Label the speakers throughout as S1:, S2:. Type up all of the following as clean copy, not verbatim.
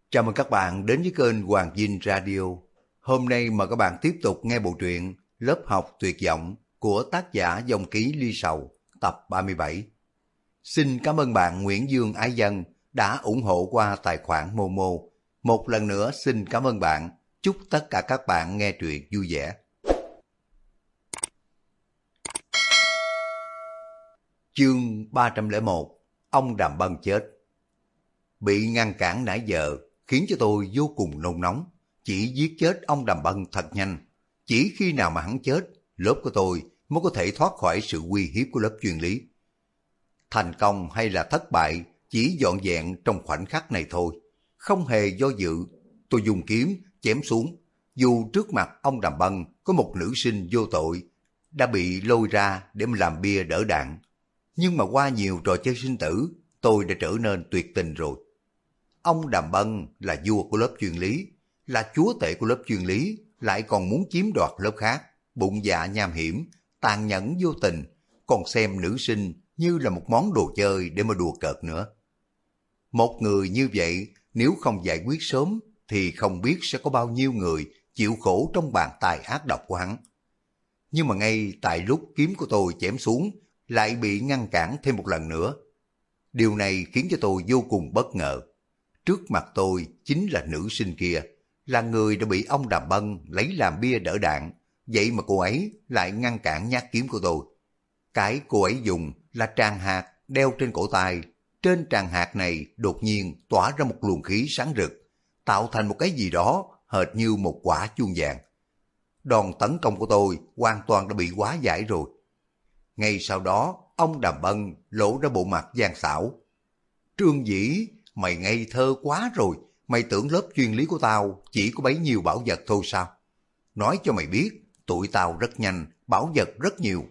S1: Chào mừng các bạn đến với kênh Hoàng Dinh Radio. Hôm nay mời các bạn tiếp tục nghe bộ truyện Lớp học tuyệt vọng của tác giả Dòng Ký Ly Sầu tập 37. Xin cảm ơn bạn Nguyễn Dương Ái Dân đã ủng hộ qua tài khoản Momo. Một lần nữa xin cảm ơn bạn. Chúc tất cả các bạn nghe truyện vui vẻ. Chương 301. Ông Đàm Bân chết. Bị ngăn cản nãy giờ khiến cho tôi vô cùng nôn nóng. Chỉ giết chết ông Đàm Bân thật nhanh. Chỉ khi nào mà hắn chết, lớp của tôi mới có thể thoát khỏi sự uy hiếp của lớp chuyên lý. Thành công hay là thất bại chỉ dọn dẹn trong khoảnh khắc này thôi. Không hề do dự, tôi dùng kiếm chém xuống. Dù trước mặt ông Đàm Bân có một nữ sinh vô tội đã bị lôi ra để mà làm bia đỡ đạn, nhưng mà qua nhiều trò chơi sinh tử, tôi đã trở nên tuyệt tình rồi. Ông Đàm Bân là vua của lớp chuyên lý, là chúa tể của lớp chuyên lý, lại còn muốn chiếm đoạt lớp khác, bụng dạ nham hiểm, tàn nhẫn vô tình, còn xem nữ sinh như là một món đồ chơi để mà đùa cợt nữa. Một người như vậy, nếu không giải quyết sớm, thì không biết sẽ có bao nhiêu người chịu khổ trong bàn tay ác độc của hắn. Nhưng mà ngay tại lúc kiếm của tôi chém xuống, lại bị ngăn cản thêm một lần nữa. Điều này khiến cho tôi vô cùng bất ngờ. Trước mặt tôi chính là nữ sinh kia, là người đã bị ông Đàm Bân lấy làm bia đỡ đạn, vậy mà cô ấy lại ngăn cản nhát kiếm của tôi. Cái cô ấy dùng là tràng hạt đeo trên cổ tay, trên tràng hạt này đột nhiên tỏa ra một luồng khí sáng rực, tạo thành một cái gì đó hệt như một quả chuông vàng. Đòn tấn công của tôi hoàn toàn đã bị hóa giải rồi. Ngay sau đó, ông Đàm Bân lộ ra bộ mặt gian xảo. Trương Dĩ, mày ngây thơ quá rồi, mày tưởng lớp chuyên lý của tao chỉ có bấy nhiêu bảo vật thôi sao? Nói cho mày biết, tụi tao rất nhanh, bảo vật rất nhiều.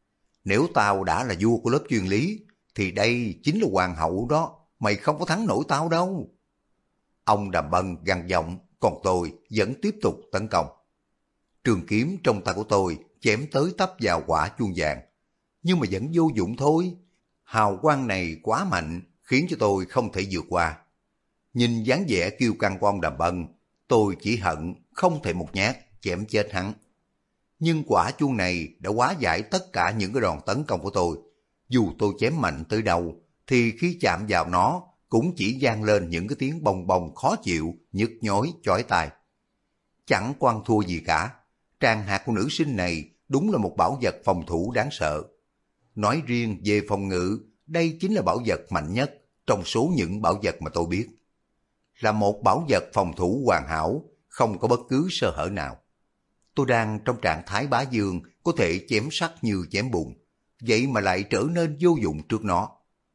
S1: Nếu tao đã là vua của lớp chuyên lý, thì đây chính là hoàng hậu đó, mày không có thắng nổi tao đâu. Ông Đàm Bân gằn giọng, còn tôi vẫn tiếp tục tấn công. Trường kiếm trong tay của tôi chém tới tấp vào quả chuông vàng, nhưng mà vẫn vô dụng thôi. Hào quang này quá mạnh, khiến cho tôi không thể vượt qua. Nhìn dáng vẻ kiêu căng của ông Đàm Bân, tôi chỉ hận không thể một nhát chém chết hắn. Nhưng quả chuông này đã hóa giải tất cả những cái đòn tấn công của tôi. Dù tôi chém mạnh tới đâu, thì khi chạm vào nó cũng chỉ vang lên những cái tiếng bong bong khó chịu, nhức nhối, chói tai. Chẳng quan thua gì cả. Tràng hạt của nữ sinh này đúng là một bảo vật phòng thủ đáng sợ. Nói riêng về phòng ngự, đây chính là bảo vật mạnh nhất trong số những bảo vật mà tôi biết. Là một bảo vật phòng thủ hoàn hảo, không có bất cứ sơ hở nào. Tôi đang trong trạng thái bá vương, có thể chém sắt như chém bùn, vậy mà lại trở nên vô dụng trước nó.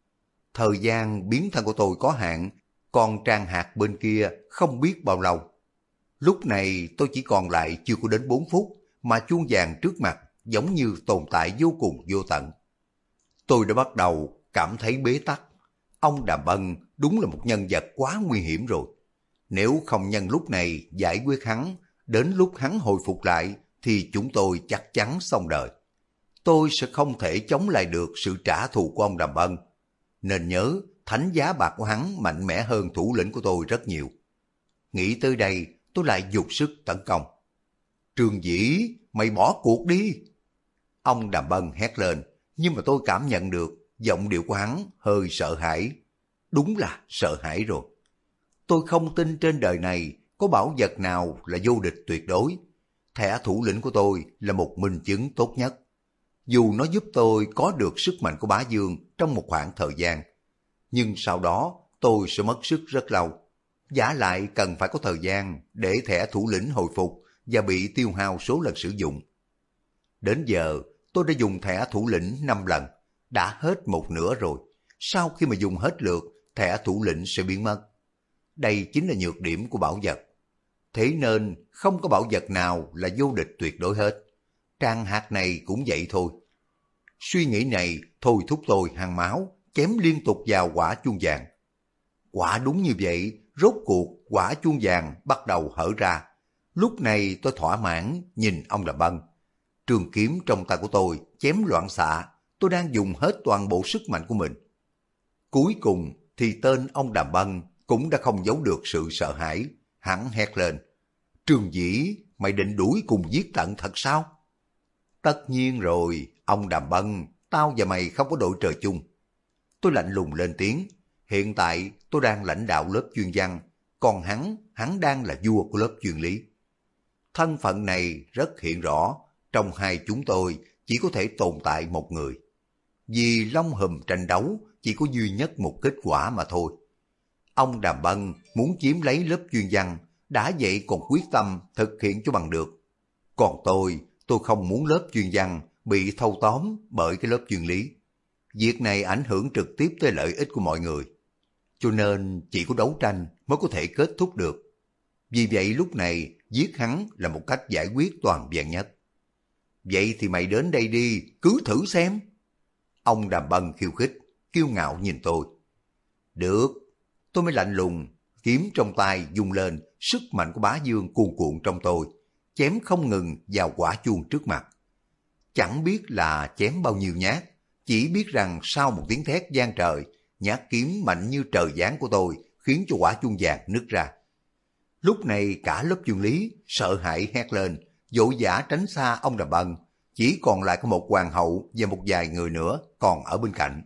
S1: Thời gian biến thân của tôi có hạn, còn tràng hạt bên kia không biết bao lâu. Lúc này tôi chỉ còn lại chưa có đến 4 phút, mà chuông vàng trước mặt giống như tồn tại vô cùng vô tận. Tôi đã bắt đầu cảm thấy bế tắc. Ông Đàm Bân đúng là một nhân vật quá nguy hiểm rồi. Nếu không nhân lúc này giải quyết hắn, đến lúc hắn hồi phục lại, thì chúng tôi chắc chắn xong đời. Tôi sẽ không thể chống lại được sự trả thù của ông Đàm Bân. Nên nhớ, thánh giá bạc của hắn mạnh mẽ hơn thủ lĩnh của tôi rất nhiều. Nghĩ tới đây, tôi lại dục sức tấn công. Trương Dĩ, mày bỏ cuộc đi! Ông Đàm Bân hét lên, nhưng mà tôi cảm nhận được giọng điệu của hắn hơi sợ hãi. Đúng là sợ hãi rồi. Tôi không tin trên đời này có bảo vật nào là vô địch tuyệt đối. Thẻ thủ lĩnh của tôi là một minh chứng tốt nhất. Dù nó giúp tôi có được sức mạnh của bá vương trong một khoảng thời gian, nhưng sau đó tôi sẽ mất sức rất lâu. Vả lại cần phải có thời gian để thẻ thủ lĩnh hồi phục và bị tiêu hao số lần sử dụng. Đến giờ tôi đã dùng thẻ thủ lĩnh 5 lần, đã hết một nửa rồi. Sau khi mà dùng hết lượt, thẻ thủ lĩnh sẽ biến mất. Đây chính là nhược điểm của bảo vật. Thế nên không có bảo vật nào là vô địch tuyệt đối hết. Tràng hạt này cũng vậy thôi. Suy nghĩ này thôi thúc tôi hăng máu, chém liên tục vào quả chuông vàng. Quả đúng như vậy, rốt cuộc quả chuông vàng bắt đầu hở ra. Lúc này tôi thỏa mãn nhìn ông Đàm Bân. Trường kiếm trong tay của tôi chém loạn xạ, tôi đang dùng hết toàn bộ sức mạnh của mình. Cuối cùng thì tên ông Đàm Bân cũng đã không giấu được sự sợ hãi, hắn hét lên. Trương Dĩ, mày định đuổi cùng giết tận thật sao? Tất nhiên rồi, ông Đàm Bân, tao và mày không có đội trời chung. Tôi lạnh lùng lên tiếng, hiện tại tôi đang lãnh đạo lớp chuyên văn, còn hắn đang là vua của lớp chuyên lý. Thân phận này rất hiện rõ, trong hai chúng tôi chỉ có thể tồn tại một người. Vì long hùm tranh đấu chỉ có duy nhất một kết quả mà thôi. Ông Đàm Bân muốn chiếm lấy lớp chuyên văn, đã vậy còn quyết tâm thực hiện cho bằng được. Còn tôi không muốn lớp chuyên văn bị thâu tóm bởi cái lớp chuyên lý. Việc này ảnh hưởng trực tiếp tới lợi ích của mọi người. Cho nên chỉ có đấu tranh mới có thể kết thúc được. Vì vậy lúc này giết hắn là một cách giải quyết toàn vẹn nhất. Vậy thì mày đến đây đi, cứ thử xem. Ông Đàm Bân khiêu khích, kiêu ngạo nhìn tôi. Được, tôi mới lạnh lùng, kiếm trong tay vung lên, sức mạnh của Bá Dương cuồn cuộn trong tôi, chém không ngừng vào quả chuông trước mặt. Chẳng biết là chém bao nhiêu nhát, chỉ biết rằng sau một tiếng thét vang trời, nhát kiếm mạnh như trời giáng của tôi khiến cho quả chuông vàng nứt ra. Lúc này cả lớp chuyên lý sợ hãi hét lên, vội vã tránh xa ông Đàm Bân, chỉ còn lại có một hoàng hậu và một vài người nữa còn ở bên cạnh.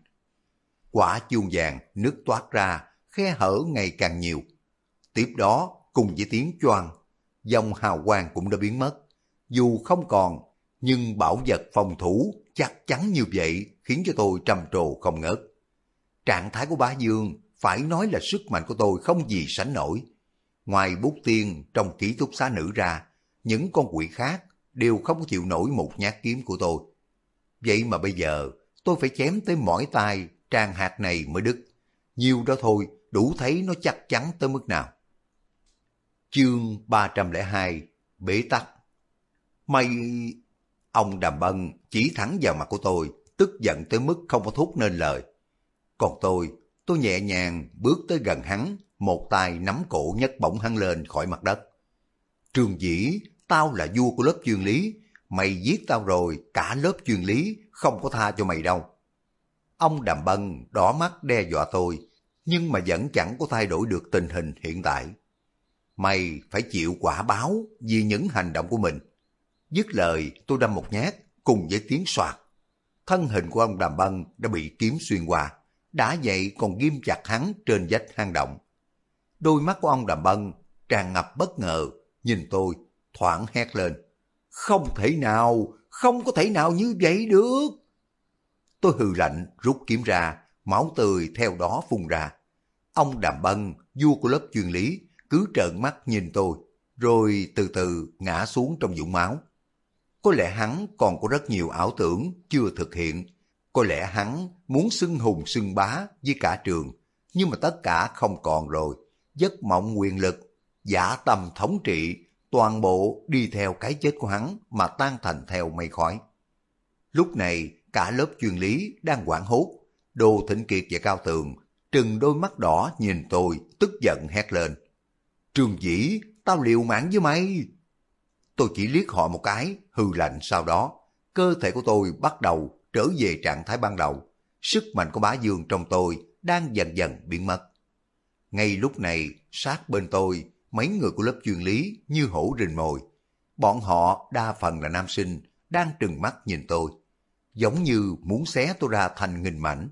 S1: Quả chuông vàng nứt toát ra, khe hở ngày càng nhiều. Tiếp đó cùng với tiếng choang, dòng hào quang cũng đã biến mất. Dù không còn, nhưng bảo vật phòng thủ chắc chắn như vậy khiến cho tôi trầm trồ không ngớt. Trạng thái của Bá Dương phải nói là sức mạnh của tôi không gì sánh nổi. Ngoài Bút Tiên trong ký túc xá nữ ra, những con quỷ khác đều không có chịu nổi một nhát kiếm của tôi. Vậy mà bây giờ tôi phải chém tới mỏi tay tràn hạt này mới đứt. Nhiều đó thôi đủ thấy nó chắc chắn tới mức nào. Chương 302 Bế tắc. Mày... Ông Đàm Bân chỉ thẳng vào mặt của tôi, tức giận tới mức không có thốt nên lời. Còn tôi nhẹ nhàng bước tới gần hắn, một tay nắm cổ nhấc bổng hắn lên khỏi mặt đất. Trương Dĩ, tao là vua của lớp chuyên lý, mày giết tao rồi, cả lớp chuyên lý không có tha cho mày đâu. Ông Đàm Bân đỏ mắt đe dọa tôi, nhưng mà vẫn chẳng có thay đổi được tình hình hiện tại. Mày phải chịu quả báo vì những hành động của mình. Dứt lời tôi đâm một nhát, cùng với tiếng soạt. Thân hình của ông Đàm Bân đã bị kiếm xuyên qua, đã vậy còn ghim chặt hắn trên vách hang động. Đôi mắt của ông Đàm Bân tràn ngập bất ngờ, nhìn tôi, thoảng hét lên. Không thể nào, không có thể nào như vậy được. Tôi hừ lạnh rút kiếm ra, máu tươi theo đó phun ra. Ông Đàm Bân, vua của lớp chuyên lý, cứ trợn mắt nhìn tôi, rồi từ từ ngã xuống trong vũng máu. Có lẽ hắn còn có rất nhiều ảo tưởng chưa thực hiện. Có lẽ hắn muốn xưng hùng xưng bá với cả trường, nhưng mà tất cả không còn rồi. Giấc mộng quyền lực, dã tâm thống trị, toàn bộ đi theo cái chết của hắn mà tan thành theo mây khói. Lúc này cả lớp chuyên lý đang hoảng hốt. Đồ Thịnh Kiệt và Cao Tường trừng đôi mắt đỏ nhìn tôi, tức giận hét lên. Trương Dĩ, tao liều mạng với mày. Tôi chỉ liếc họ một cái, hừ lạnh, sau đó cơ thể của tôi bắt đầu trở về trạng thái ban đầu. Sức mạnh của Bá Dương trong tôi đang dần dần biến mất. Ngay lúc này, sát bên tôi, mấy người của lớp chuyên lý như hổ rình mồi. Bọn họ đa phần là nam sinh, đang trừng mắt nhìn tôi, giống như muốn xé tôi ra thành nghìn mảnh.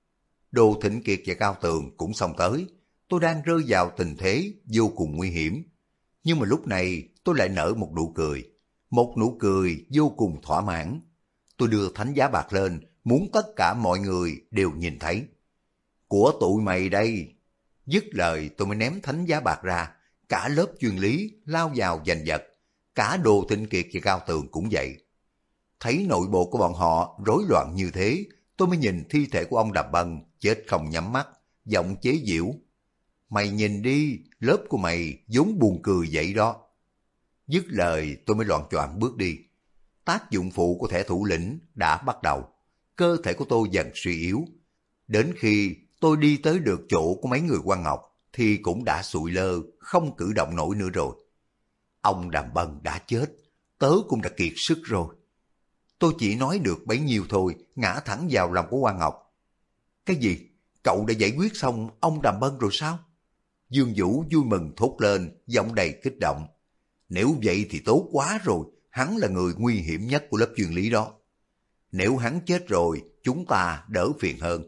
S1: Đồ Thịnh Kiệt và Cao Tường cũng xông tới. Tôi đang rơi vào tình thế vô cùng nguy hiểm. Nhưng mà lúc này tôi lại nở một nụ cười. Một nụ cười vô cùng thỏa mãn. Tôi đưa thánh giá bạc lên, muốn tất cả mọi người đều nhìn thấy. Của tụi mày đây. Dứt lời tôi mới ném thánh giá bạc ra. Cả lớp chuyên lý lao vào giành giật. Cả Đồ Thịnh Kiệt và Cao Tường cũng vậy. Thấy nội bộ của bọn họ rối loạn như thế, tôi mới nhìn thi thể của ông Đàm Bân chết không nhắm mắt, giọng chế giễu. Mày nhìn đi, lớp của mày vốn buồn cười vậy đó. Dứt lời tôi mới loạng choạng bước đi. Tác dụng phụ của thẻ thủ lĩnh đã bắt đầu. Cơ thể của tôi dần suy yếu. Đến khi tôi đi tới được chỗ của mấy người quan ngọc thì cũng đã sụi lơ, không cử động nổi nữa rồi. Ông Đàm Bân đã chết, tớ cũng đã kiệt sức rồi. Tôi chỉ nói được bấy nhiêu thôi, ngã thẳng vào lòng của Quan Ngọc. Cái gì? Cậu đã giải quyết xong ông Đàm Bân rồi sao? Dương Vũ vui mừng thốt lên, giọng đầy kích động. Nếu vậy thì tốt quá rồi, hắn là người nguy hiểm nhất của lớp chuyên lý đó. Nếu hắn chết rồi, chúng ta đỡ phiền hơn.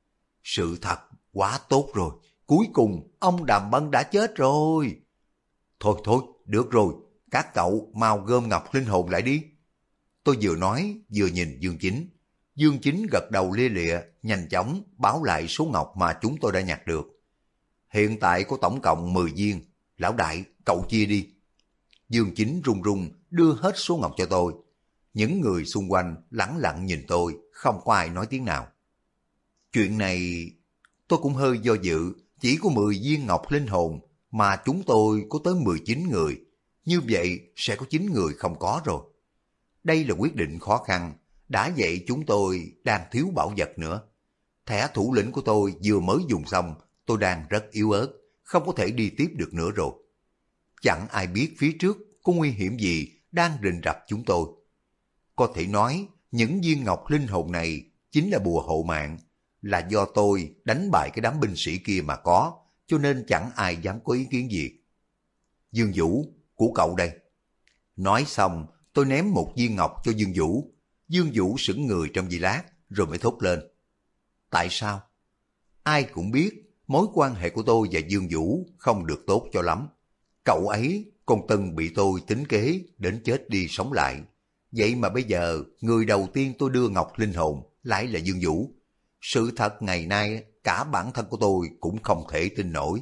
S1: Sự thật, quá tốt rồi. Cuối cùng, ông Đàm Bân đã chết rồi. Thôi thôi, được rồi, các cậu mau gom ngọc linh hồn lại đi. Tôi vừa nói, vừa nhìn Dương Chính. Dương Chính gật đầu lia lịa, nhanh chóng báo lại số ngọc mà chúng tôi đã nhặt được. Hiện tại có tổng cộng 10 viên. Lão đại, cậu chia đi. Dương Chính run run đưa hết số ngọc cho tôi. Những người xung quanh lẳng lặng nhìn tôi, không có ai nói tiếng nào. Chuyện này tôi cũng hơi do dự, chỉ có 10 viên ngọc linh hồn mà chúng tôi có tới 19 người. Như vậy sẽ có 9 người không có rồi. Đây là quyết định khó khăn, đã vậy chúng tôi đang thiếu bảo vật nữa. Thẻ thủ lĩnh của tôi vừa mới dùng xong, tôi đang rất yếu ớt, không có thể đi tiếp được nữa rồi. Chẳng ai biết phía trước có nguy hiểm gì đang rình rập chúng tôi. Có thể nói, những viên ngọc linh hồn này chính là bùa hộ mạng, là do tôi đánh bại cái đám binh sĩ kia mà có, cho nên chẳng ai dám có ý kiến gì. Dương Vũ, của cậu đây. Nói xong, tôi ném một viên ngọc cho Dương Vũ. Dương Vũ sững người trong giây lát, rồi mới thốt lên. Tại sao? Ai cũng biết, mối quan hệ của tôi và Dương Vũ không được tốt cho lắm. Cậu ấy còn từng bị tôi tính kế đến chết đi sống lại. Vậy mà bây giờ, người đầu tiên tôi đưa ngọc linh hồn lại là Dương Vũ. Sự thật ngày nay, cả bản thân của tôi cũng không thể tin nổi.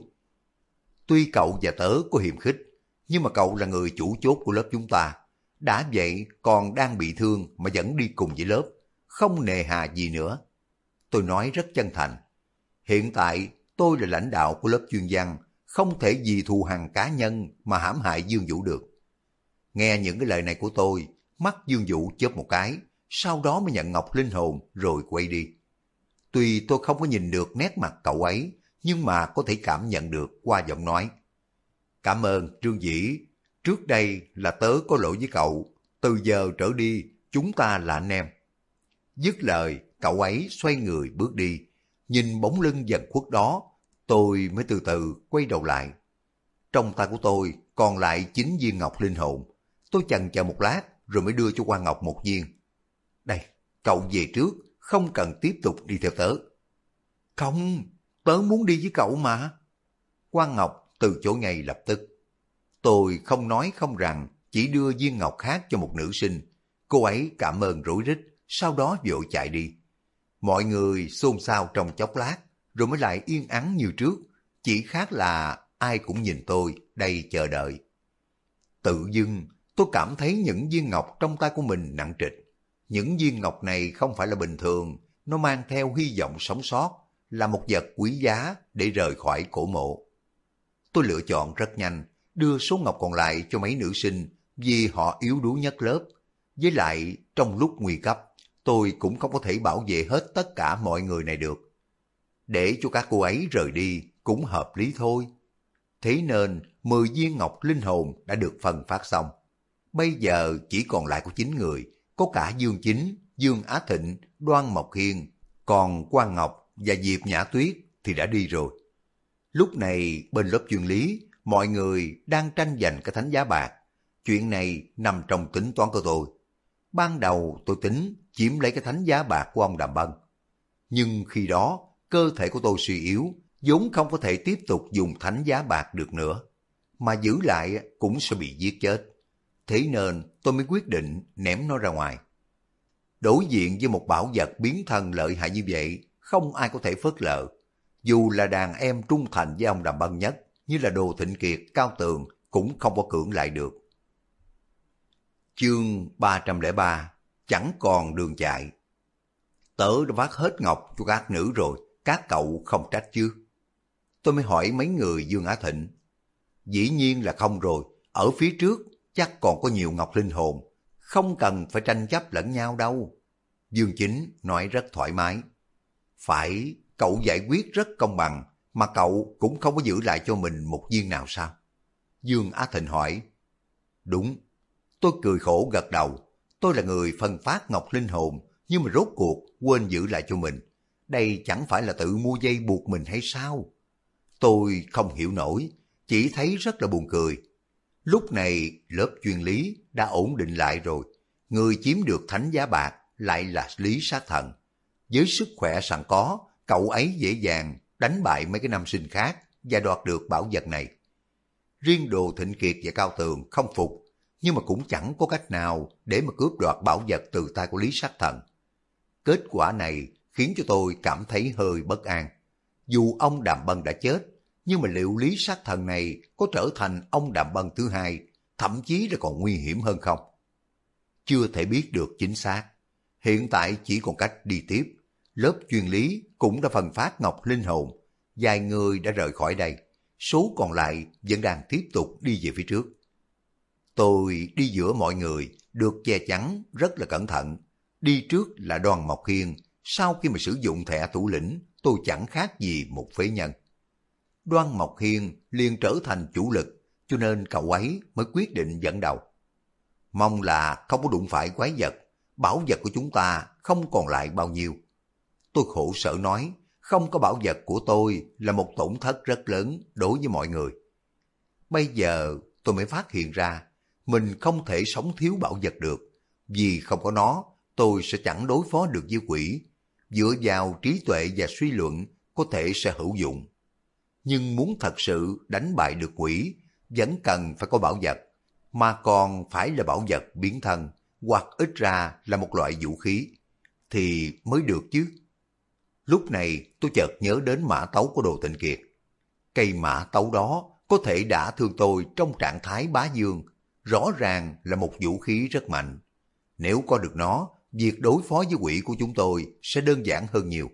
S1: Tuy cậu và tớ có hiềm khích, nhưng mà cậu là người chủ chốt của lớp chúng ta. Đã vậy còn đang bị thương mà vẫn đi cùng với lớp, không nề hà gì nữa. Tôi nói rất chân thành. Hiện tại tôi là lãnh đạo của lớp chuyên văn, không thể vì thù hằn cá nhân mà hãm hại Dương Vũ được. Nghe những cái lời này của tôi, mắt Dương Vũ chớp một cái, sau đó mới nhận ngọc linh hồn rồi quay đi. Tuy tôi không có nhìn được nét mặt cậu ấy, nhưng mà có thể cảm nhận được qua giọng nói. Cảm ơn Trương Dĩ, trước đây là tớ có lỗi với cậu, từ giờ trở đi chúng ta là anh em. Dứt lời, cậu ấy xoay người bước đi, nhìn bóng lưng dần khuất đó, tôi mới từ từ quay đầu lại. Trong tay của tôi còn lại 9 viên ngọc linh hồn, tôi chần chờ một lát rồi mới đưa cho Quan Ngọc một viên. Đây, cậu về trước, không cần tiếp tục đi theo tớ. Không, tớ muốn đi với cậu mà. Quan Ngọc từ chối ngay lập tức. Tôi không nói không rằng, chỉ đưa viên ngọc khác cho một nữ sinh. Cô ấy cảm ơn rối rít, sau đó vội chạy đi. Mọi người xôn xao trong chốc lát, rồi mới lại yên ắng như trước. Chỉ khác là ai cũng nhìn tôi đầy chờ đợi. Tự dưng, tôi cảm thấy những viên ngọc trong tay của mình nặng trịch. Những viên ngọc này không phải là bình thường, nó mang theo hy vọng sống sót, là một vật quý giá để rời khỏi cổ mộ. Tôi lựa chọn rất nhanh, đưa số ngọc còn lại cho mấy nữ sinh vì họ yếu đuối nhất lớp. Với lại, trong lúc nguy cấp, tôi cũng không có thể bảo vệ hết tất cả mọi người này được. Để cho các cô ấy rời đi cũng hợp lý thôi. Thế nên 10 viên ngọc linh hồn đã được phân phát xong. Bây giờ chỉ còn lại có 9 người, có cả Dương Chính, Dương Á Thịnh, Đoan Mộc Hiên, còn Quan Ngọc và Diệp Nhã Tuyết thì đã đi rồi. Lúc này bên lớp chuyên lý, mọi người đang tranh giành cái thánh giá bạc. Chuyện này nằm trong tính toán của tôi. Ban đầu tôi tính chiếm lấy cái thánh giá bạc của ông Đàm Bân. Nhưng khi đó, cơ thể của tôi suy yếu, vốn không có thể tiếp tục dùng thánh giá bạc được nữa. Mà giữ lại cũng sẽ bị giết chết. Thế nên tôi mới quyết định ném nó ra ngoài. Đối diện với một bảo vật biến thân lợi hại như vậy, không ai có thể phớt lờ. Dù là đàn em trung thành với ông Đàm Bân nhất, như là Đồ Thịnh Kiệt, Cao Tường, cũng không có cưỡng lại được. Chương 303, chẳng còn đường chạy. Tớ đã vác hết ngọc cho các nữ rồi, các cậu không trách chứ? Tôi mới hỏi mấy người Dương Á Thịnh. Dĩ nhiên là không rồi, ở phía trước chắc còn có nhiều ngọc linh hồn, không cần phải tranh chấp lẫn nhau đâu. Dương Chính nói rất thoải mái. Phải, cậu giải quyết rất công bằng, mà cậu cũng không có giữ lại cho mình một viên nào sao? Dương Á Thịnh hỏi. Đúng. Tôi cười khổ gật đầu. Tôi là người phân phát ngọc linh hồn, nhưng mà rốt cuộc quên giữ lại cho mình. Đây chẳng phải là tự mua dây buộc mình hay sao? Tôi không hiểu nổi, chỉ thấy rất là buồn cười. Lúc này lớp chuyên lý đã ổn định lại rồi. Người chiếm được thánh giá bạc lại là Lý Sát Thần. Với sức khỏe sẵn có, cậu ấy dễ dàng đánh bại mấy cái nam sinh khác và đoạt được bảo vật này. Riêng Đồ Thịnh Kiệt và Cao Tường không phục, nhưng mà cũng chẳng có cách nào để mà cướp đoạt bảo vật từ tay của Lý Sát Thần. Kết quả này khiến cho tôi cảm thấy hơi bất an. Dù ông Đàm Bân đã chết, nhưng mà liệu Lý Sát Thần này có trở thành ông Đàm Bân thứ hai, thậm chí là còn nguy hiểm hơn không? Chưa thể biết được chính xác. Hiện tại chỉ còn cách đi tiếp. Lớp chuyên lý cũng đã phân phát ngọc linh hồn. Vài người đã rời khỏi đây. Số còn lại vẫn đang tiếp tục đi về phía trước. Tôi đi giữa mọi người, được che chắn rất là cẩn thận. Đi trước là Đoàn Mộc Hiên. Sau khi mà sử dụng thẻ thủ lĩnh, tôi chẳng khác gì một phế nhân. Đoan Mộc Hiên liền trở thành chủ lực, cho nên cậu ấy mới quyết định dẫn đầu. Mong là không có đụng phải quái vật, bảo vật của chúng ta không còn lại bao nhiêu. Tôi khổ sở nói, không có bảo vật của tôi là một tổn thất rất lớn đối với mọi người. Bây giờ tôi mới phát hiện ra, mình không thể sống thiếu bảo vật được, vì không có nó, tôi sẽ chẳng đối phó được với quỷ. Dựa vào trí tuệ và suy luận có thể sẽ hữu dụng. Nhưng muốn thật sự đánh bại được quỷ, vẫn cần phải có bảo vật, mà còn phải là bảo vật biến thân, hoặc ít ra là một loại vũ khí, thì mới được chứ. Lúc này tôi chợt nhớ đến mã tấu của Đồ Tịnh Kiệt. Cây mã tấu đó có thể đả thương tôi trong trạng thái bá dương, rõ ràng là một vũ khí rất mạnh. Nếu có được nó, việc đối phó với quỷ của chúng tôi sẽ đơn giản hơn nhiều.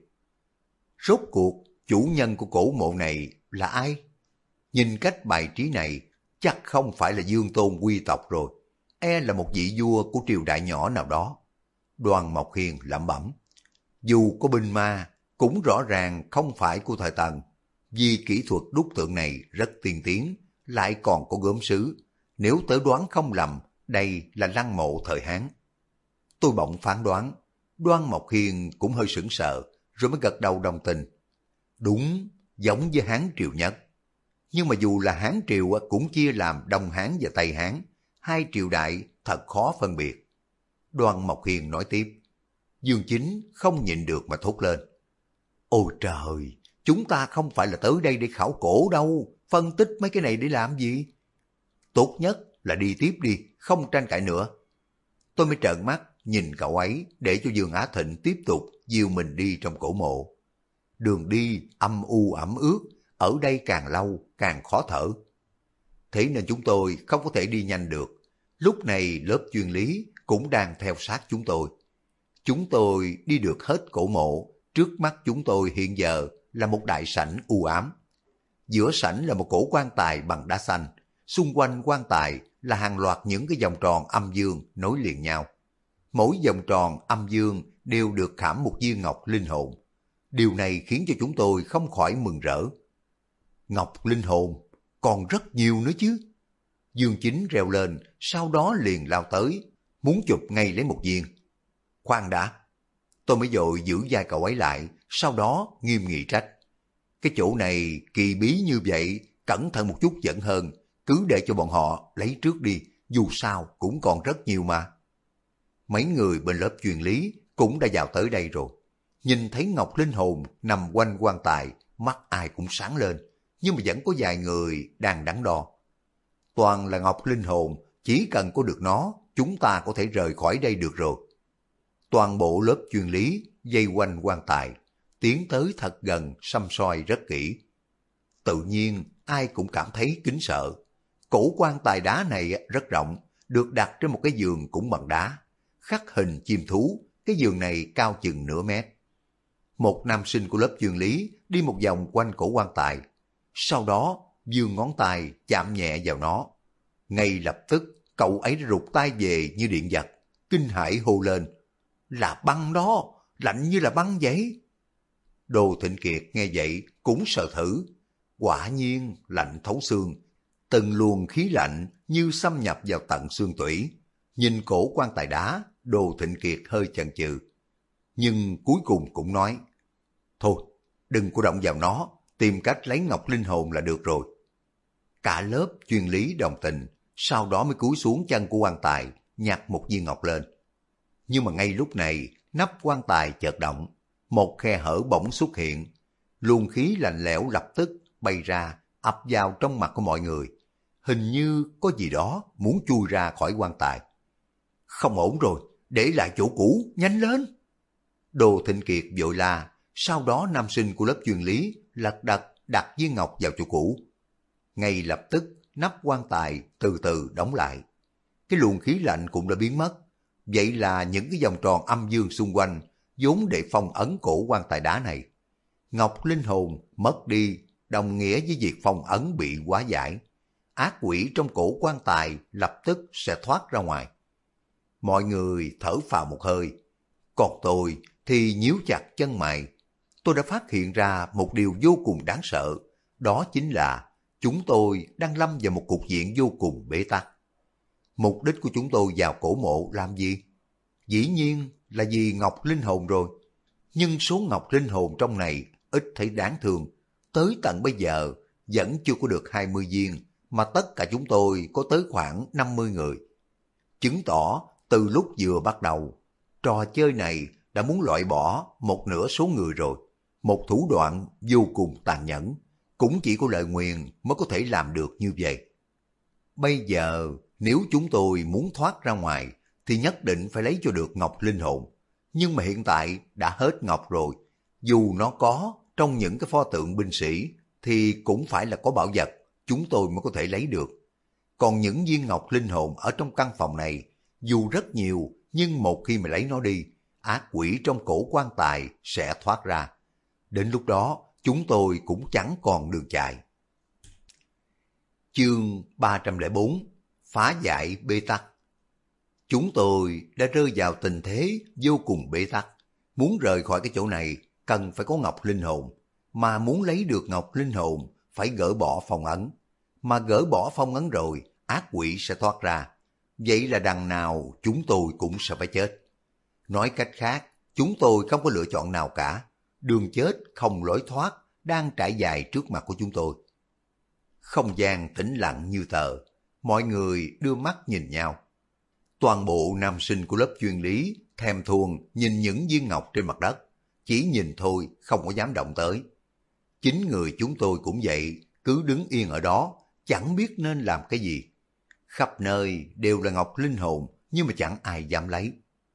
S1: Rốt cuộc, chủ nhân của cổ mộ này là ai? Nhìn cách bài trí này, chắc không phải là Dương Tôn quý tộc rồi. E là một vị vua của triều đại nhỏ nào đó. Đoàn Mộc Hiền lẩm bẩm. Dù có binh ma, cũng rõ ràng không phải của thời Tần. Vì kỹ thuật đúc tượng này rất tiên tiến, lại còn có gốm sứ. Nếu tới đoán không lầm, đây là lăng mộ thời Hán. Tôi bỗng phán đoán, Đoan Mộc Hiền cũng hơi sững sờ, rồi mới gật đầu đồng tình. Đúng, giống với Hán Triều nhất. Nhưng mà dù là Hán Triều cũng chia làm Đông Hán và Tây Hán, hai triều đại thật khó phân biệt. Đoan Mộc Hiền nói tiếp, Dương Chính không nhịn được mà thốt lên. Ôi trời, chúng ta không phải là tới đây để khảo cổ đâu, phân tích mấy cái này để làm gì? Tốt nhất là đi tiếp đi, không tranh cãi nữa. Tôi mới trợn mắt nhìn cậu ấy để cho Dương Á Thịnh tiếp tục dìu mình đi trong cổ mộ. Đường đi âm u ẩm ướt, ở đây càng lâu càng khó thở. Thế nên chúng tôi không có thể đi nhanh được. Lúc này lớp chuyên lý cũng đang theo sát chúng tôi. Chúng tôi đi được hết cổ mộ, trước mắt chúng tôi hiện giờ là một đại sảnh u ám. Giữa sảnh là một cổ quan tài bằng đá xanh, xung quanh quan tài là hàng loạt những cái vòng tròn âm dương nối liền nhau. Mỗi vòng tròn âm dương đều được khảm một viên ngọc linh hồn. Điều này khiến cho chúng tôi không khỏi mừng rỡ. Ngọc linh hồn, còn rất nhiều nữa chứ. Dương Chính reo lên, sau đó liền lao tới, muốn chụp ngay lấy một viên. Khoan đã, tôi mới vội giữ vai cậu ấy lại, sau đó nghiêm nghị trách. Cái chỗ này kỳ bí như vậy, cẩn thận một chút vẫn hơn, cứ để cho bọn họ lấy trước đi, dù sao cũng còn rất nhiều mà. Mấy người bên lớp chuyên lý cũng đã vào tới đây rồi. Nhìn thấy ngọc linh hồn nằm quanh quan tài, mắt ai cũng sáng lên, nhưng mà vẫn có vài người đang đắn đo. Toàn là ngọc linh hồn, chỉ cần có được nó, chúng ta có thể rời khỏi đây được rồi. Toàn bộ lớp chuyên lý dây quanh quan tài, tiến tới thật gần săm soi rất kỹ. Tự nhiên ai cũng cảm thấy kính sợ. Cổ quan tài đá này rất rộng, được đặt trên một cái giường cũng bằng đá, khắc hình chim thú, cái giường này cao chừng nửa mét. Một nam sinh của lớp chuyên lý đi một vòng quanh cổ quan tài, sau đó giương ngón tay chạm nhẹ vào nó. Ngay lập tức cậu ấy rụt tay về như điện giật, kinh hãi hô lên. Là băng đó, lạnh như là băng vậy. Đồ Thịnh Kiệt nghe vậy cũng sợ thử. Quả nhiên lạnh thấu xương, từng luồng khí lạnh như xâm nhập vào tận xương tủy. Nhìn cổ quan tài đá, Đồ Thịnh Kiệt hơi chần chừ. Nhưng cuối cùng cũng nói, thôi, đừng có động vào nó, tìm cách lấy ngọc linh hồn là được rồi. Cả lớp chuyên lý đồng tình, sau đó mới cúi xuống chân của quan tài, nhặt một viên ngọc lên. Nhưng mà ngay lúc này, nắp quan tài chợt động, một khe hở bỗng xuất hiện. Luồng khí lạnh lẽo lập tức bay ra, ập vào trong mặt của mọi người. Hình như có gì đó muốn chui ra khỏi quan tài. Không ổn rồi, để lại chỗ cũ, nhanh lên. Đồ Thịnh Kiệt vội la, sau đó nam sinh của lớp chuyên lý lật đật đặt viên ngọc vào chỗ cũ. Ngay lập tức, nắp quan tài từ từ đóng lại. Cái luồng khí lạnh cũng đã biến mất. Vậy là những cái vòng tròn âm dương xung quanh vốn để phong ấn cổ quan tài đá này. Ngọc linh hồn mất đi đồng nghĩa với việc phong ấn bị hóa giải. Ác quỷ trong cổ quan tài lập tức sẽ thoát ra ngoài. Mọi người thở phào một hơi. Còn tôi thì nhíu chặt chân mày. Tôi đã phát hiện ra một điều vô cùng đáng sợ. Đó chính là chúng tôi đang lâm vào một cục diện vô cùng bế tắc. Mục đích của chúng tôi vào cổ mộ làm gì? Dĩ nhiên là vì ngọc linh hồn rồi. Nhưng số ngọc linh hồn trong này ít thấy đáng thương. Tới tận bây giờ vẫn chưa có được 20 viên, mà tất cả chúng tôi có tới khoảng 50 người. Chứng tỏ từ lúc vừa bắt đầu, trò chơi này đã muốn loại bỏ một nửa số người rồi. Một thủ đoạn vô cùng tàn nhẫn, cũng chỉ có lời nguyền mới có thể làm được như vậy. Bây giờ nếu chúng tôi muốn thoát ra ngoài thì nhất định phải lấy cho được ngọc linh hồn. Nhưng mà hiện tại đã hết ngọc rồi. Dù nó có trong những cái pho tượng binh sĩ thì cũng phải là có bảo vật, chúng tôi mới có thể lấy được. Còn những viên ngọc linh hồn ở trong căn phòng này, dù rất nhiều, nhưng một khi mà lấy nó đi, ác quỷ trong cổ quan tài sẽ thoát ra. Đến lúc đó, chúng tôi cũng chẳng còn đường chạy. Chương 304: Phá giải bế tắc. Chúng tôi đã rơi vào tình thế vô cùng bế tắc. Muốn rời khỏi cái chỗ này, cần phải có ngọc linh hồn. Mà muốn lấy được ngọc linh hồn, phải gỡ bỏ phong ấn. Mà gỡ bỏ phong ấn rồi, ác quỷ sẽ thoát ra. Vậy là đằng nào chúng tôi cũng sẽ phải chết. Nói cách khác, chúng tôi không có lựa chọn nào cả. Đường chết không lối thoát đang trải dài trước mặt của chúng tôi. Không gian tĩnh lặng như tờ, mọi người đưa mắt nhìn nhau. Toàn bộ nam sinh của lớp chuyên lý thèm thuồng nhìn những viên ngọc trên mặt đất, chỉ nhìn thôi không có dám động tới. Chính người chúng tôi cũng vậy, cứ đứng yên ở đó, chẳng biết nên làm cái gì. Khắp nơi đều là ngọc linh hồn, nhưng mà chẳng ai dám lấy.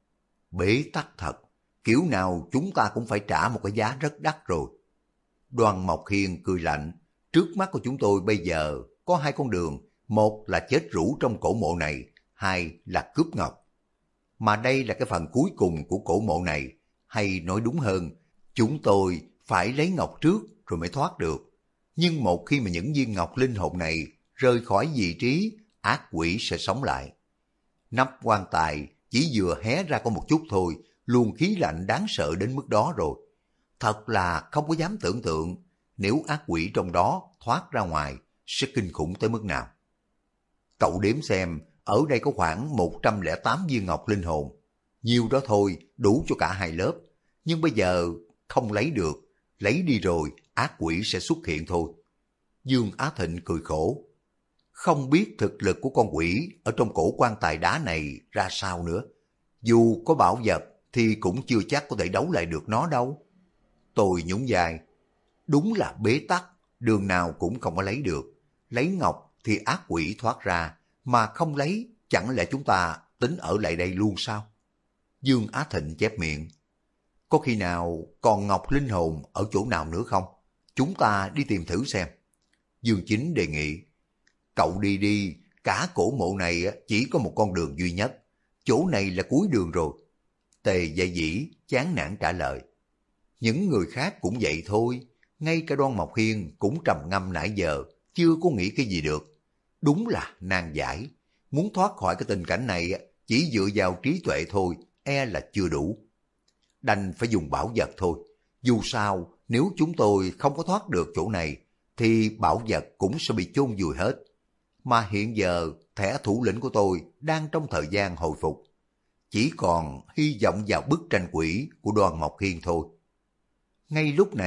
S1: Bế tắc thật, kiểu nào chúng ta cũng phải trả một cái giá rất đắt rồi. Đoàn Mộc Hiên cười lạnh, trước mắt của chúng tôi bây giờ có hai con đường, một là chết rũ trong cổ mộ này, hai là cướp ngọc. Mà đây là cái phần cuối cùng của cổ mộ này, hay nói đúng hơn, chúng tôi phải lấy ngọc trước rồi mới thoát được. Nhưng một khi mà những viên ngọc linh hồn này rời khỏi vị trí, ác quỷ sẽ sống lại. Nắp quan tài chỉ vừa hé ra có một chút thôi, luồng khí lạnh đáng sợ đến mức đó rồi. Thật là không có dám tưởng tượng, nếu ác quỷ trong đó thoát ra ngoài, sẽ kinh khủng tới mức nào. Cậu đếm xem, ở đây có khoảng 108 viên ngọc linh hồn. Nhiều đó thôi, đủ cho cả hai lớp. Nhưng bây giờ không lấy được, lấy đi rồi, ác quỷ sẽ xuất hiện thôi. Dương Á Thịnh cười khổ. Không biết thực lực của con quỷ ở trong cổ quan tài đá này ra sao nữa. Dù có bảo vật thì cũng chưa chắc có thể đấu lại được nó đâu. Tôi nhún vai. Đúng là bế tắc, đường nào cũng không có lấy được. Lấy ngọc thì ác quỷ thoát ra, mà không lấy, chẳng lẽ chúng ta tính ở lại đây luôn sao? Dương Á Thịnh chép miệng. Có khi nào còn ngọc linh hồn ở chỗ nào nữa không? Chúng ta đi tìm thử xem. Dương Chính đề nghị. Cậu đi đi, cả cổ mộ này chỉ có một con đường duy nhất. Chỗ này là cuối đường rồi. Tề Dạy Dĩ chán nản trả lời. Những người khác cũng vậy thôi. Ngay cả Đoan Mộc Hiên cũng trầm ngâm nãy giờ, chưa có nghĩ cái gì được. Đúng là nan giải. Muốn thoát khỏi cái tình cảnh này chỉ dựa vào trí tuệ thôi, e là chưa đủ. Đành phải dùng bảo vật thôi. Dù sao, nếu chúng tôi không có thoát được chỗ này, thì bảo vật cũng sẽ bị chôn vùi hết. Mà hiện giờ, thẻ thủ lĩnh của tôi đang trong thời gian hồi phục. Chỉ còn hy vọng vào bức tranh quỷ của Đoan Mộc Hiên thôi. Ngay lúc này,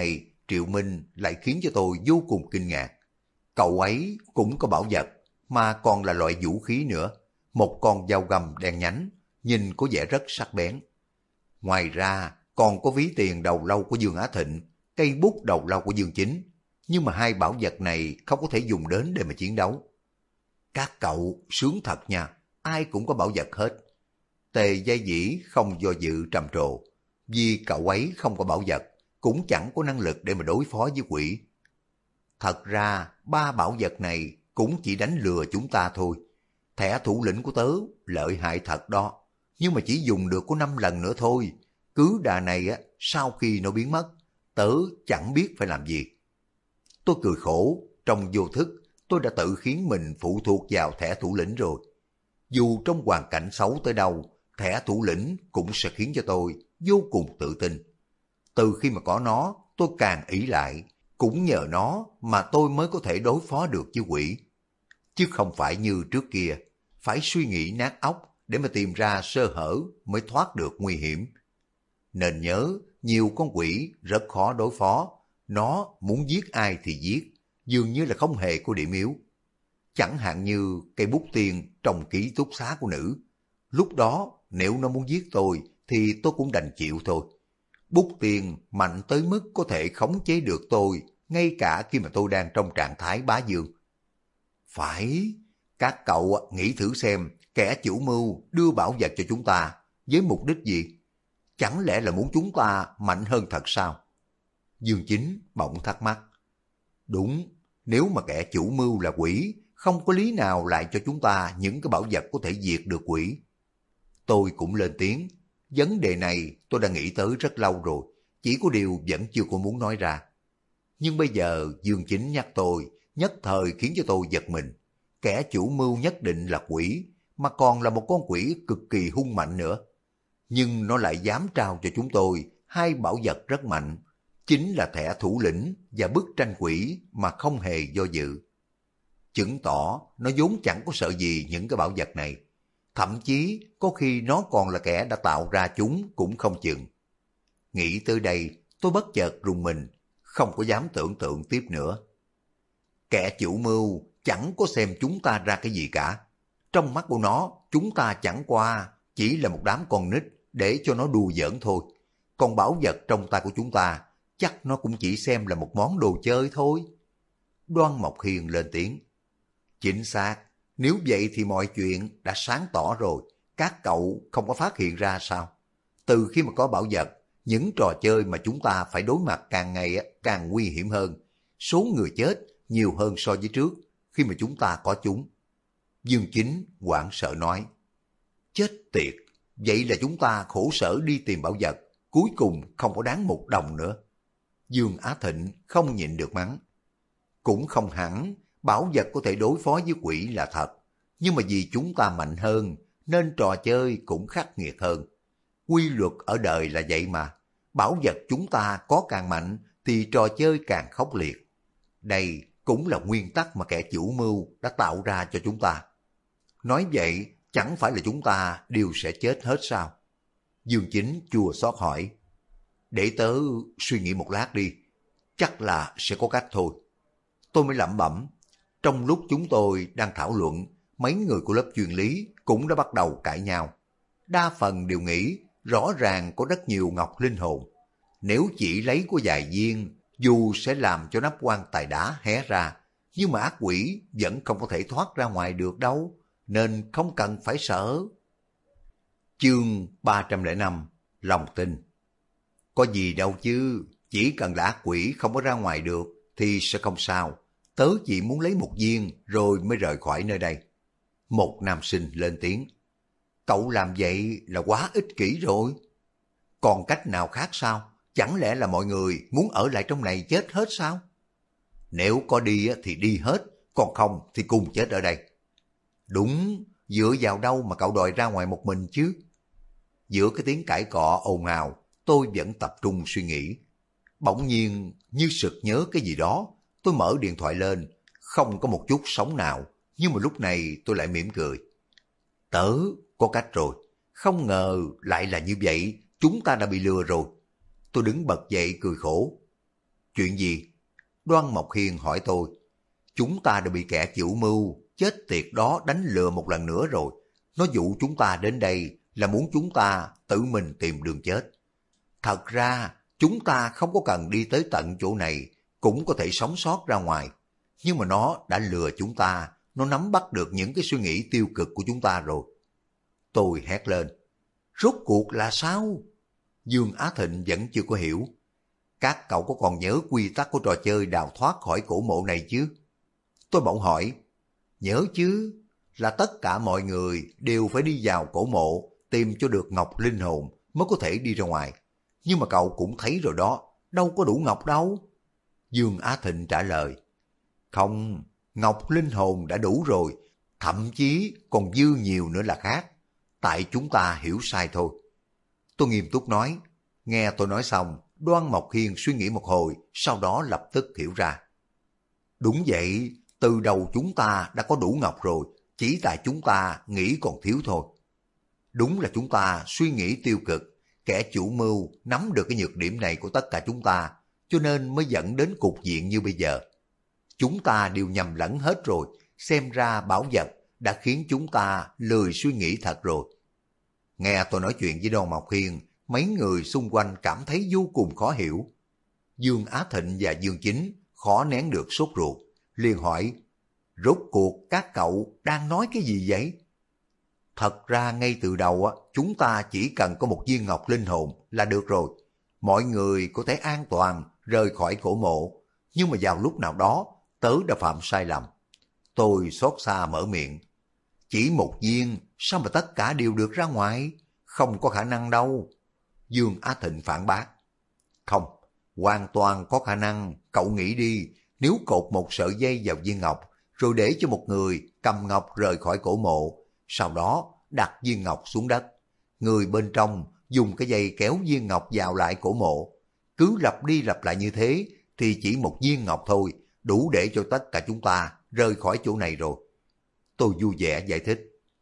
S1: Triệu Minh lại khiến cho tôi vô cùng kinh ngạc. Cậu ấy cũng có bảo vật, mà còn là loại vũ khí nữa. Một con dao găm đen nhánh, nhìn có vẻ rất sắc bén. Ngoài ra, còn có ví tiền đầu lâu của Dương Á Thịnh, cây bút đầu lâu của Dương Chính. Nhưng mà hai bảo vật này không có thể dùng đến để mà chiến đấu. Các cậu sướng thật nha, ai cũng có bảo vật hết. Tề Giai Dĩ không do dự trầm trồ, vì cậu ấy không có bảo vật, cũng chẳng có năng lực để mà đối phó với quỷ. Thật ra, ba bảo vật này cũng chỉ đánh lừa chúng ta thôi. Thẻ thủ lĩnh của tớ lợi hại thật đó, nhưng mà chỉ dùng được có 5 lần nữa thôi. Cứ đà này á, sau khi nó biến mất, tớ chẳng biết phải làm gì. Tôi cười khổ, trong vô thức, tôi đã tự khiến mình phụ thuộc vào thẻ thủ lĩnh rồi. Dù trong hoàn cảnh xấu tới đâu, thẻ thủ lĩnh cũng sẽ khiến cho tôi vô cùng tự tin. Từ khi mà có nó, tôi càng ỷ lại, cũng nhờ nó mà tôi mới có thể đối phó được với quỷ. Chứ không phải như trước kia, phải suy nghĩ nát óc để mà tìm ra sơ hở mới thoát được nguy hiểm. Nên nhớ, nhiều con quỷ rất khó đối phó, nó muốn giết ai thì giết, dường như là không hề có điểm yếu. Chẳng hạn như cây bút tiền trong ký túc xá của nữ. Lúc đó, nếu nó muốn giết tôi, thì tôi cũng đành chịu thôi. Bút tiền mạnh tới mức có thể khống chế được tôi, ngay cả khi mà tôi đang trong trạng thái bá dương. Phải, các cậu nghĩ thử xem, kẻ chủ mưu đưa bảo vật cho chúng ta, với mục đích gì? Chẳng lẽ là muốn chúng ta mạnh hơn thật sao? Dương Chính bỗng thắc mắc. Đúng, nếu mà kẻ chủ mưu là quỷ, không có lý nào lại cho chúng ta những cái bảo vật có thể diệt được quỷ. Tôi cũng lên tiếng, vấn đề này tôi đã nghĩ tới rất lâu rồi, chỉ có điều vẫn chưa có muốn nói ra. Nhưng bây giờ Dương Chính nhắc tôi, nhất thời khiến cho tôi giật mình. Kẻ chủ mưu nhất định là quỷ, mà còn là một con quỷ cực kỳ hung mạnh nữa. Nhưng nó lại dám trao cho chúng tôi hai bảo vật rất mạnh, chính là thẻ thủ lĩnh và bức tranh quỷ mà không hề do dự. Chứng tỏ nó vốn chẳng có sợ gì những cái bảo vật này. Thậm chí có khi nó còn là kẻ đã tạo ra chúng cũng không chừng. Nghĩ tới đây, tôi bất chợt rùng mình, không có dám tưởng tượng tiếp nữa. Kẻ chủ mưu chẳng có xem chúng ta ra cái gì cả. Trong mắt của nó, chúng ta chẳng qua chỉ là một đám con nít để cho nó đùa giỡn thôi. Còn bảo vật trong tay của chúng ta, chắc nó cũng chỉ xem là một món đồ chơi thôi. Đoan Mộc Hiền lên tiếng. Chính xác, nếu vậy thì mọi chuyện đã sáng tỏ rồi, các cậu không có phát hiện ra sao? Từ khi mà có bảo vật, những trò chơi mà chúng ta phải đối mặt càng ngày càng nguy hiểm hơn. Số người chết nhiều hơn so với trước khi mà chúng ta có chúng. Dương Chính hoảng sợ nói. Chết tiệt, vậy là chúng ta khổ sở đi tìm bảo vật, cuối cùng không có đáng một đồng nữa. Dương Á Thịnh không nhịn được mắng. Cũng không hẳn, bảo vật có thể đối phó với quỷ là thật, nhưng mà vì chúng ta mạnh hơn, nên trò chơi cũng khắc nghiệt hơn. Quy luật ở đời là vậy mà, bảo vật chúng ta có càng mạnh thì trò chơi càng khốc liệt. Đây cũng là nguyên tắc mà kẻ chủ mưu đã tạo ra cho chúng ta. Nói vậy, chẳng phải là chúng ta đều sẽ chết hết sao? Dương Chính chua xót hỏi. Để tớ suy nghĩ một lát đi, chắc là sẽ có cách thôi. Tôi mới lẩm bẩm. Trong lúc chúng tôi đang thảo luận, mấy người của lớp chuyên lý cũng đã bắt đầu cãi nhau. Đa phần đều nghĩ rõ ràng có rất nhiều ngọc linh hồn. Nếu chỉ lấy có vài viên, dù sẽ làm cho nắp quan tài đá hé ra, nhưng mà ác quỷ vẫn không có thể thoát ra ngoài được đâu, nên không cần phải sợ. Chương 305 Lòng tin. Có gì đâu chứ, chỉ cần là ác quỷ không có ra ngoài được thì sẽ không sao. Tớ chỉ muốn lấy một viên rồi mới rời khỏi nơi đây. Một nam sinh lên tiếng. Cậu làm vậy là quá ích kỷ rồi. Còn cách nào khác sao? Chẳng lẽ là mọi người muốn ở lại trong này chết hết sao? Nếu có đi thì đi hết, còn không thì cùng chết ở đây. Đúng, dựa vào đâu mà cậu đòi ra ngoài một mình chứ? Giữa cái tiếng cãi cọ ồn ào, tôi vẫn tập trung suy nghĩ. Bỗng nhiên như sực nhớ cái gì đó, tôi mở điện thoại lên, không có một chút sóng nào, nhưng mà lúc này tôi lại mỉm cười. Tớ có cách rồi, không ngờ lại là như vậy, chúng ta đã bị lừa rồi. Tôi đứng bật dậy cười khổ. Chuyện gì? Đoan Mộc Hiên hỏi tôi. Chúng ta đã bị kẻ chủ mưu chết tiệt đó đánh lừa một lần nữa rồi. Nó dụ chúng ta đến đây là muốn chúng ta tự mình tìm đường chết. Thật ra, chúng ta không có cần đi tới tận chỗ này, cũng có thể sống sót ra ngoài. Nhưng mà nó đã lừa chúng ta, nó nắm bắt được những cái suy nghĩ tiêu cực của chúng ta rồi. Tôi hét lên. Rốt cuộc là sao? Dương Á Thịnh vẫn chưa có hiểu. Các cậu có còn nhớ quy tắc của trò chơi đào thoát khỏi cổ mộ này chứ? Tôi bỗng hỏi. Nhớ chứ, là tất cả mọi người đều phải đi vào cổ mộ, tìm cho được ngọc linh hồn mới có thể đi ra ngoài. Nhưng mà cậu cũng thấy rồi đó, đâu có đủ ngọc đâu. Dương Á Thịnh trả lời. Không, ngọc linh hồn đã đủ rồi, thậm chí còn dư nhiều nữa là khác. Tại chúng ta hiểu sai thôi. Tôi nghiêm túc nói. Nghe tôi nói xong, Đoan Mộc Hiên suy nghĩ một hồi, sau đó lập tức hiểu ra. Đúng vậy, từ đầu chúng ta đã có đủ ngọc rồi, chỉ tại chúng ta nghĩ còn thiếu thôi. Đúng là chúng ta suy nghĩ tiêu cực, kẻ chủ mưu nắm được cái nhược điểm này của tất cả chúng ta, cho nên mới dẫn đến cục diện như bây giờ. Chúng ta đều nhầm lẫn hết rồi, xem ra bảo vật đã khiến chúng ta lười suy nghĩ thật rồi. Nghe tôi nói chuyện với Đoan Mộc Hiên, mấy người xung quanh cảm thấy vô cùng khó hiểu. Dương Á Thịnh và Dương Chính khó nén được sốt ruột, liền hỏi, rốt cuộc các cậu đang nói cái gì vậy? Thật ra ngay từ đầu chúng ta chỉ cần có một viên ngọc linh hồn là được rồi. Mọi người có thể an toàn rời khỏi cổ mộ, nhưng mà vào lúc nào đó tớ đã phạm sai lầm. Tôi xót xa mở miệng. Chỉ một viên, sao mà tất cả đều được ra ngoài? Không có khả năng đâu. Dương Á Thịnh phản bác. Không, hoàn toàn có khả năng. Cậu nghĩ đi, nếu cột một sợi dây vào viên ngọc, rồi để cho một người cầm ngọc rời khỏi cổ mộ, sau đó đặt viên ngọc xuống đất. Người bên trong dùng cái dây kéo viên ngọc vào lại cổ mộ. Cứ lặp đi lặp lại như thế, thì chỉ một viên ngọc thôi, đủ để cho tất cả chúng ta rời khỏi chỗ này rồi. Tôi vui vẻ giải thích.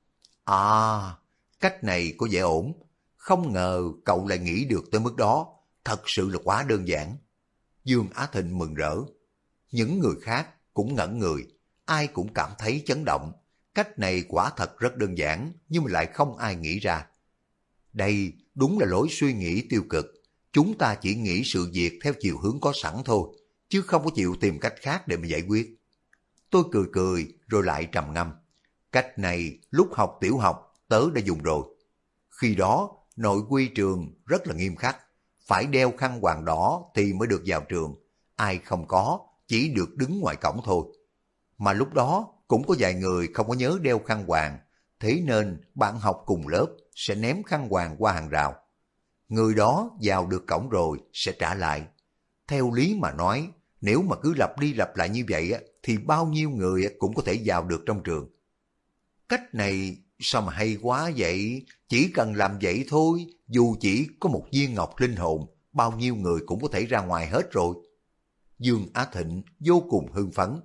S1: À, cách này có vẻ ổn. Không ngờ cậu lại nghĩ được tới mức đó, thật sự là quá đơn giản. Dương Á Thịnh mừng rỡ. Những người khác cũng ngẩn người, ai cũng cảm thấy chấn động. Cách này quả thật rất đơn giản, nhưng mà lại không ai nghĩ ra. Đây đúng là lối suy nghĩ tiêu cực. Chúng ta chỉ nghĩ sự việc theo chiều hướng có sẵn thôi, chứ không có chịu tìm cách khác để mà giải quyết. Tôi cười cười rồi lại trầm ngâm. Cách này lúc học tiểu học tớ đã dùng rồi. Khi đó nội quy trường rất là nghiêm khắc, phải đeo khăn quàng đỏ thì mới được vào trường. Ai không có chỉ được đứng ngoài cổng thôi. Mà lúc đó cũng có vài người không có nhớ đeo khăn quàng, thế nên bạn học cùng lớp sẽ ném khăn quàng qua hàng rào. Người đó vào được cổng rồi sẽ trả lại. Theo lý mà nói, nếu mà cứ lặp đi lặp lại như vậy thì bao nhiêu người cũng có thể vào được trong trường. Cách này sao mà hay quá vậy? Chỉ cần làm vậy thôi, dù chỉ có một viên ngọc linh hồn, bao nhiêu người cũng có thể ra ngoài hết rồi. Dương Á Thịnh vô cùng hưng phấn.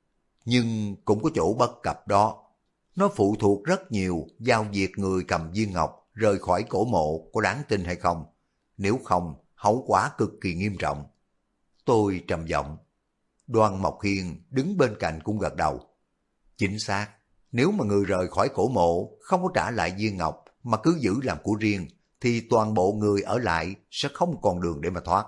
S1: Nhưng cũng có chỗ bất cập đó. Nó phụ thuộc rất nhiều vào việc người cầm viên ngọc rời khỏi cổ mộ có đáng tin hay không. Nếu không, hậu quả cực kỳ nghiêm trọng. Tôi trầm giọng. Đoan Mộc Hiên đứng bên cạnh cũng gật đầu. Chính xác, nếu mà người rời khỏi cổ mộ không có trả lại viên ngọc mà cứ giữ làm của riêng, thì toàn bộ người ở lại sẽ không còn đường để mà thoát.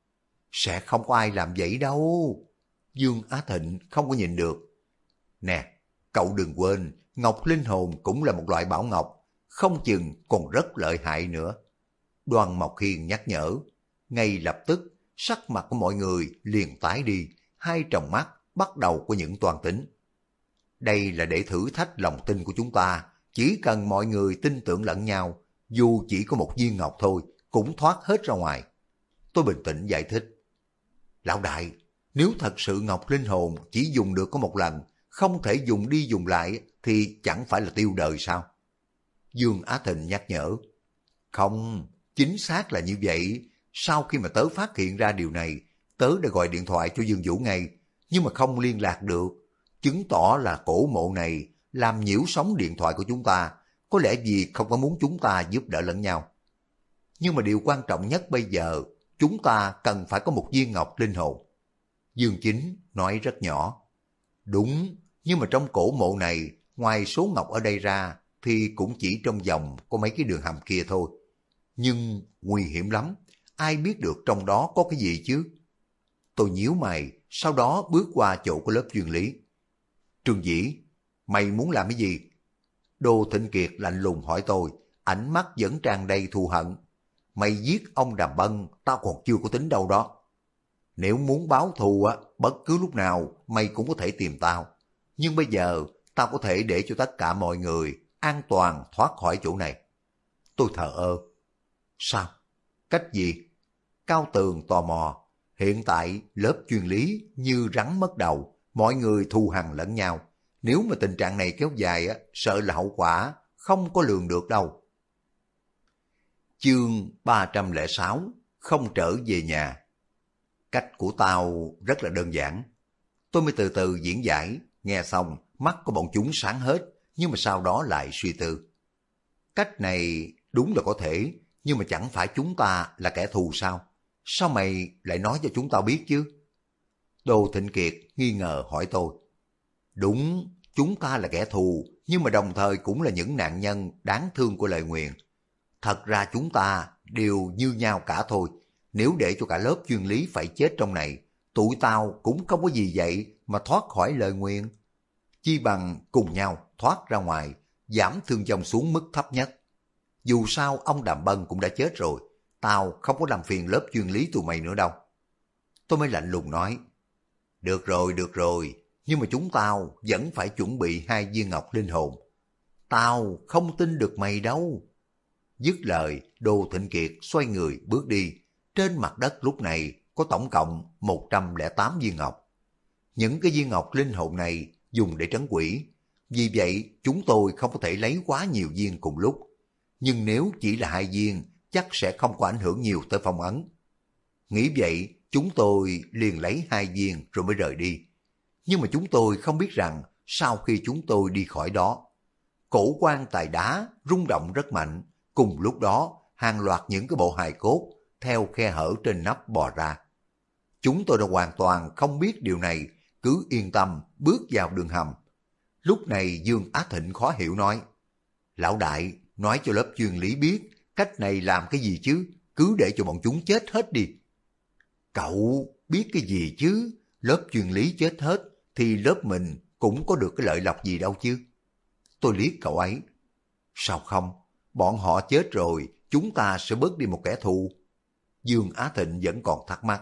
S1: Sẽ không có ai làm vậy đâu. Dương Á Thịnh không có nhìn được. Nè, cậu đừng quên, ngọc linh hồn cũng là một loại bảo ngọc, không chừng còn rất lợi hại nữa. Đoan Mộc Hiên nhắc nhở. Ngay lập tức, sắc mặt của mọi người liền tái đi, hai tròng mắt bắt đầu có những toan tính. Đây là để thử thách lòng tin của chúng ta, chỉ cần mọi người tin tưởng lẫn nhau, dù chỉ có một viên ngọc thôi, cũng thoát hết ra ngoài. Tôi bình tĩnh giải thích. Lão đại, nếu thật sự ngọc linh hồn chỉ dùng được có một lần, không thể dùng đi dùng lại thì chẳng phải là tiêu đời sao? Dương Á Thịnh nhắc nhở. Không, chính xác là như vậy. Sau khi mà tớ phát hiện ra điều này, tớ đã gọi điện thoại cho Dương Vũ ngay, nhưng mà không liên lạc được. Chứng tỏ là cổ mộ này làm nhiễu sóng điện thoại của chúng ta, có lẽ vì không có muốn chúng ta giúp đỡ lẫn nhau. Nhưng mà điều quan trọng nhất bây giờ, chúng ta cần phải có một viên ngọc linh hồn. Dương Chính nói rất nhỏ. Đúng, nhưng mà trong cổ mộ này, ngoài số ngọc ở đây ra, thì cũng chỉ trong vòng có mấy cái đường hầm kia thôi. Nhưng nguy hiểm lắm, ai biết được trong đó có cái gì chứ? Tôi nhíu mày, sau đó bước qua chỗ của lớp chuyên lý. Trương Dĩ, mày muốn làm cái gì? Đô Thịnh Kiệt lạnh lùng hỏi tôi, ánh mắt vẫn tràn đầy thù hận. Mày giết ông Đàm Bân, tao còn chưa có tính đâu đó. Nếu muốn báo thù á, bất cứ lúc nào mày cũng có thể tìm tao. Nhưng bây giờ tao có thể để cho tất cả mọi người an toàn thoát khỏi chỗ này. Tôi thờ ơ. Sao? Cách gì? Cao Tường tò mò. Hiện tại lớp chuyên lý như rắn mất đầu, mọi người thù hằn lẫn nhau. Nếu mà tình trạng này kéo dài á, sợ là hậu quả không có lường được đâu. Chương 306, không trở về nhà. Cách của tao rất là đơn giản. Tôi mới từ từ diễn giải, nghe xong mắt của bọn chúng sáng hết, nhưng mà sau đó lại suy tư. Cách này đúng là có thể, nhưng mà chẳng phải chúng ta là kẻ thù sao? Sao mày lại nói cho chúng tao biết chứ? Đô Thịnh Kiệt nghi ngờ hỏi tôi. Đúng, chúng ta là kẻ thù, nhưng mà đồng thời cũng là những nạn nhân đáng thương của lời nguyền. Thật ra chúng ta đều như nhau cả thôi. Nếu để cho cả lớp chuyên lý phải chết trong này, tụi tao cũng không có gì vậy mà thoát khỏi lời nguyền. Chi bằng cùng nhau thoát ra ngoài, giảm thương vong xuống mức thấp nhất. Dù sao ông Đàm Bân cũng đã chết rồi, tao không có làm phiền lớp chuyên lý tụi mày nữa đâu. Tôi mới lạnh lùng nói, được rồi, nhưng mà chúng tao vẫn phải chuẩn bị 2 viên ngọc linh hồn. Tao không tin được mày đâu. Dứt lời, Đô Thịnh Kiệt xoay người bước đi. Trên mặt đất lúc này có tổng cộng 108 viên ngọc. Những cái viên ngọc linh hồn này dùng để trấn quỷ. Vì vậy chúng tôi không có thể lấy quá nhiều viên cùng lúc. Nhưng nếu chỉ là 2 viên, chắc sẽ không có ảnh hưởng nhiều tới phong ấn. Nghĩ vậy, chúng tôi liền lấy 2 viên rồi mới rời đi. Nhưng mà chúng tôi không biết rằng sau khi chúng tôi đi khỏi đó, cổ quan tài đá rung động rất mạnh. Cùng lúc đó, hàng loạt những cái bộ hài cốt theo khe hở trên nắp bò ra. Chúng tôi đã hoàn toàn không biết điều này, cứ yên tâm bước vào đường hầm. Lúc này Dương Á Thịnh khó hiểu nói, lão đại, nói cho lớp chuyên lý biết cách này làm cái gì chứ, cứ để cho bọn chúng chết hết đi. Cậu biết cái gì chứ, lớp chuyên lý chết hết thì lớp mình cũng có được cái lợi lộc gì đâu chứ. Tôi liếc cậu ấy. Sao không, bọn họ chết rồi, chúng ta sẽ bớt đi một kẻ thù. Dương Á Thịnh vẫn còn thắc mắc.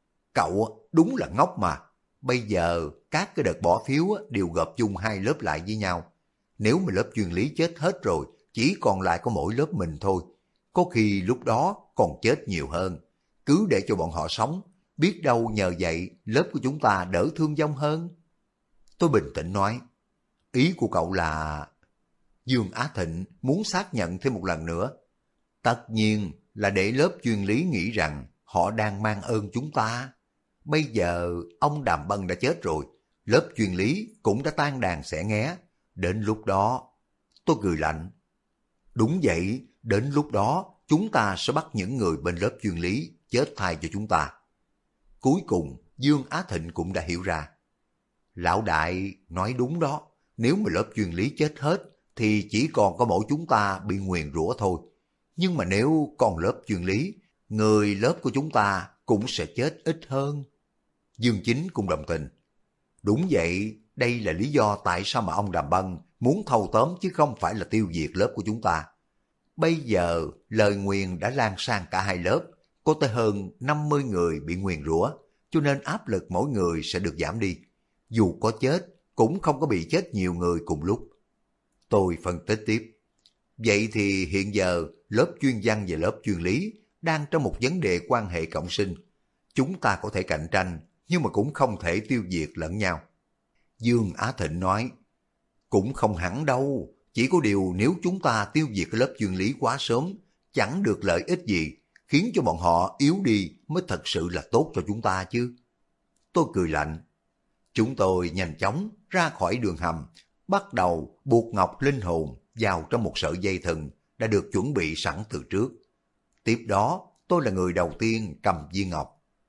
S1: Cậu đúng là ngốc mà. Bây giờ các cái đợt bỏ phiếu đều gộp chung 2 lớp lại với nhau. Nếu mà lớp chuyên lý chết hết rồi, chỉ còn lại có mỗi lớp mình thôi. Có khi lúc đó còn chết nhiều hơn. Cứ để cho bọn họ sống, biết đâu nhờ vậy lớp của chúng ta đỡ thương vong hơn. Tôi bình tĩnh nói, ý của cậu là... Dương Á Thịnh muốn xác nhận thêm một lần nữa. Tất nhiên là để lớp chuyên lý nghĩ rằng họ đang mang ơn chúng ta. Bây giờ ông Đàm Bân đã chết rồi, lớp chuyên lý cũng đã tan đàn xẻ nghé. Đến lúc đó... Tôi cười lạnh. Đúng vậy, đến lúc đó chúng ta sẽ bắt những người bên lớp chuyên lý chết thay cho chúng ta. Cuối cùng Dương Á Thịnh cũng đã hiểu ra. Lão đại nói đúng đó, nếu mà lớp chuyên lý chết hết thì chỉ còn có mỗi chúng ta bị nguyền rủa thôi. Nhưng mà nếu còn lớp chuyên lý, người lớp của chúng ta cũng sẽ chết ít hơn. Dương Chính cũng đồng tình. Đúng vậy, đây là lý do tại sao mà ông Đàm Bân muốn thâu tóm chứ không phải là tiêu diệt lớp của chúng ta. Bây giờ lời nguyền đã lan sang cả 2 lớp, có tới hơn 50 người bị nguyền rủa, cho nên áp lực mỗi người sẽ được giảm đi. Dù có chết, cũng không có bị chết nhiều người cùng lúc. Tôi phân tích tiếp. Vậy thì hiện giờ lớp chuyên văn và lớp chuyên lý đang trong một vấn đề quan hệ cộng sinh. Chúng ta có thể cạnh tranh, nhưng mà cũng không thể tiêu diệt lẫn nhau. Dương Á Thịnh nói, cũng không hẳn đâu, chỉ có điều nếu chúng ta tiêu diệt cái lớp chuyên lý quá sớm, chẳng được lợi ích gì, khiến cho bọn họ yếu đi mới thật sự là tốt cho chúng ta chứ. Tôi cười lạnh. Chúng tôi nhanh chóng ra khỏi đường hầm, bắt đầu buộc ngọc linh hồn vào trong một sợi dây thừng đã được chuẩn bị sẵn từ trước. Tiếp đó, tôi là người đầu tiên cầm viên ngọc.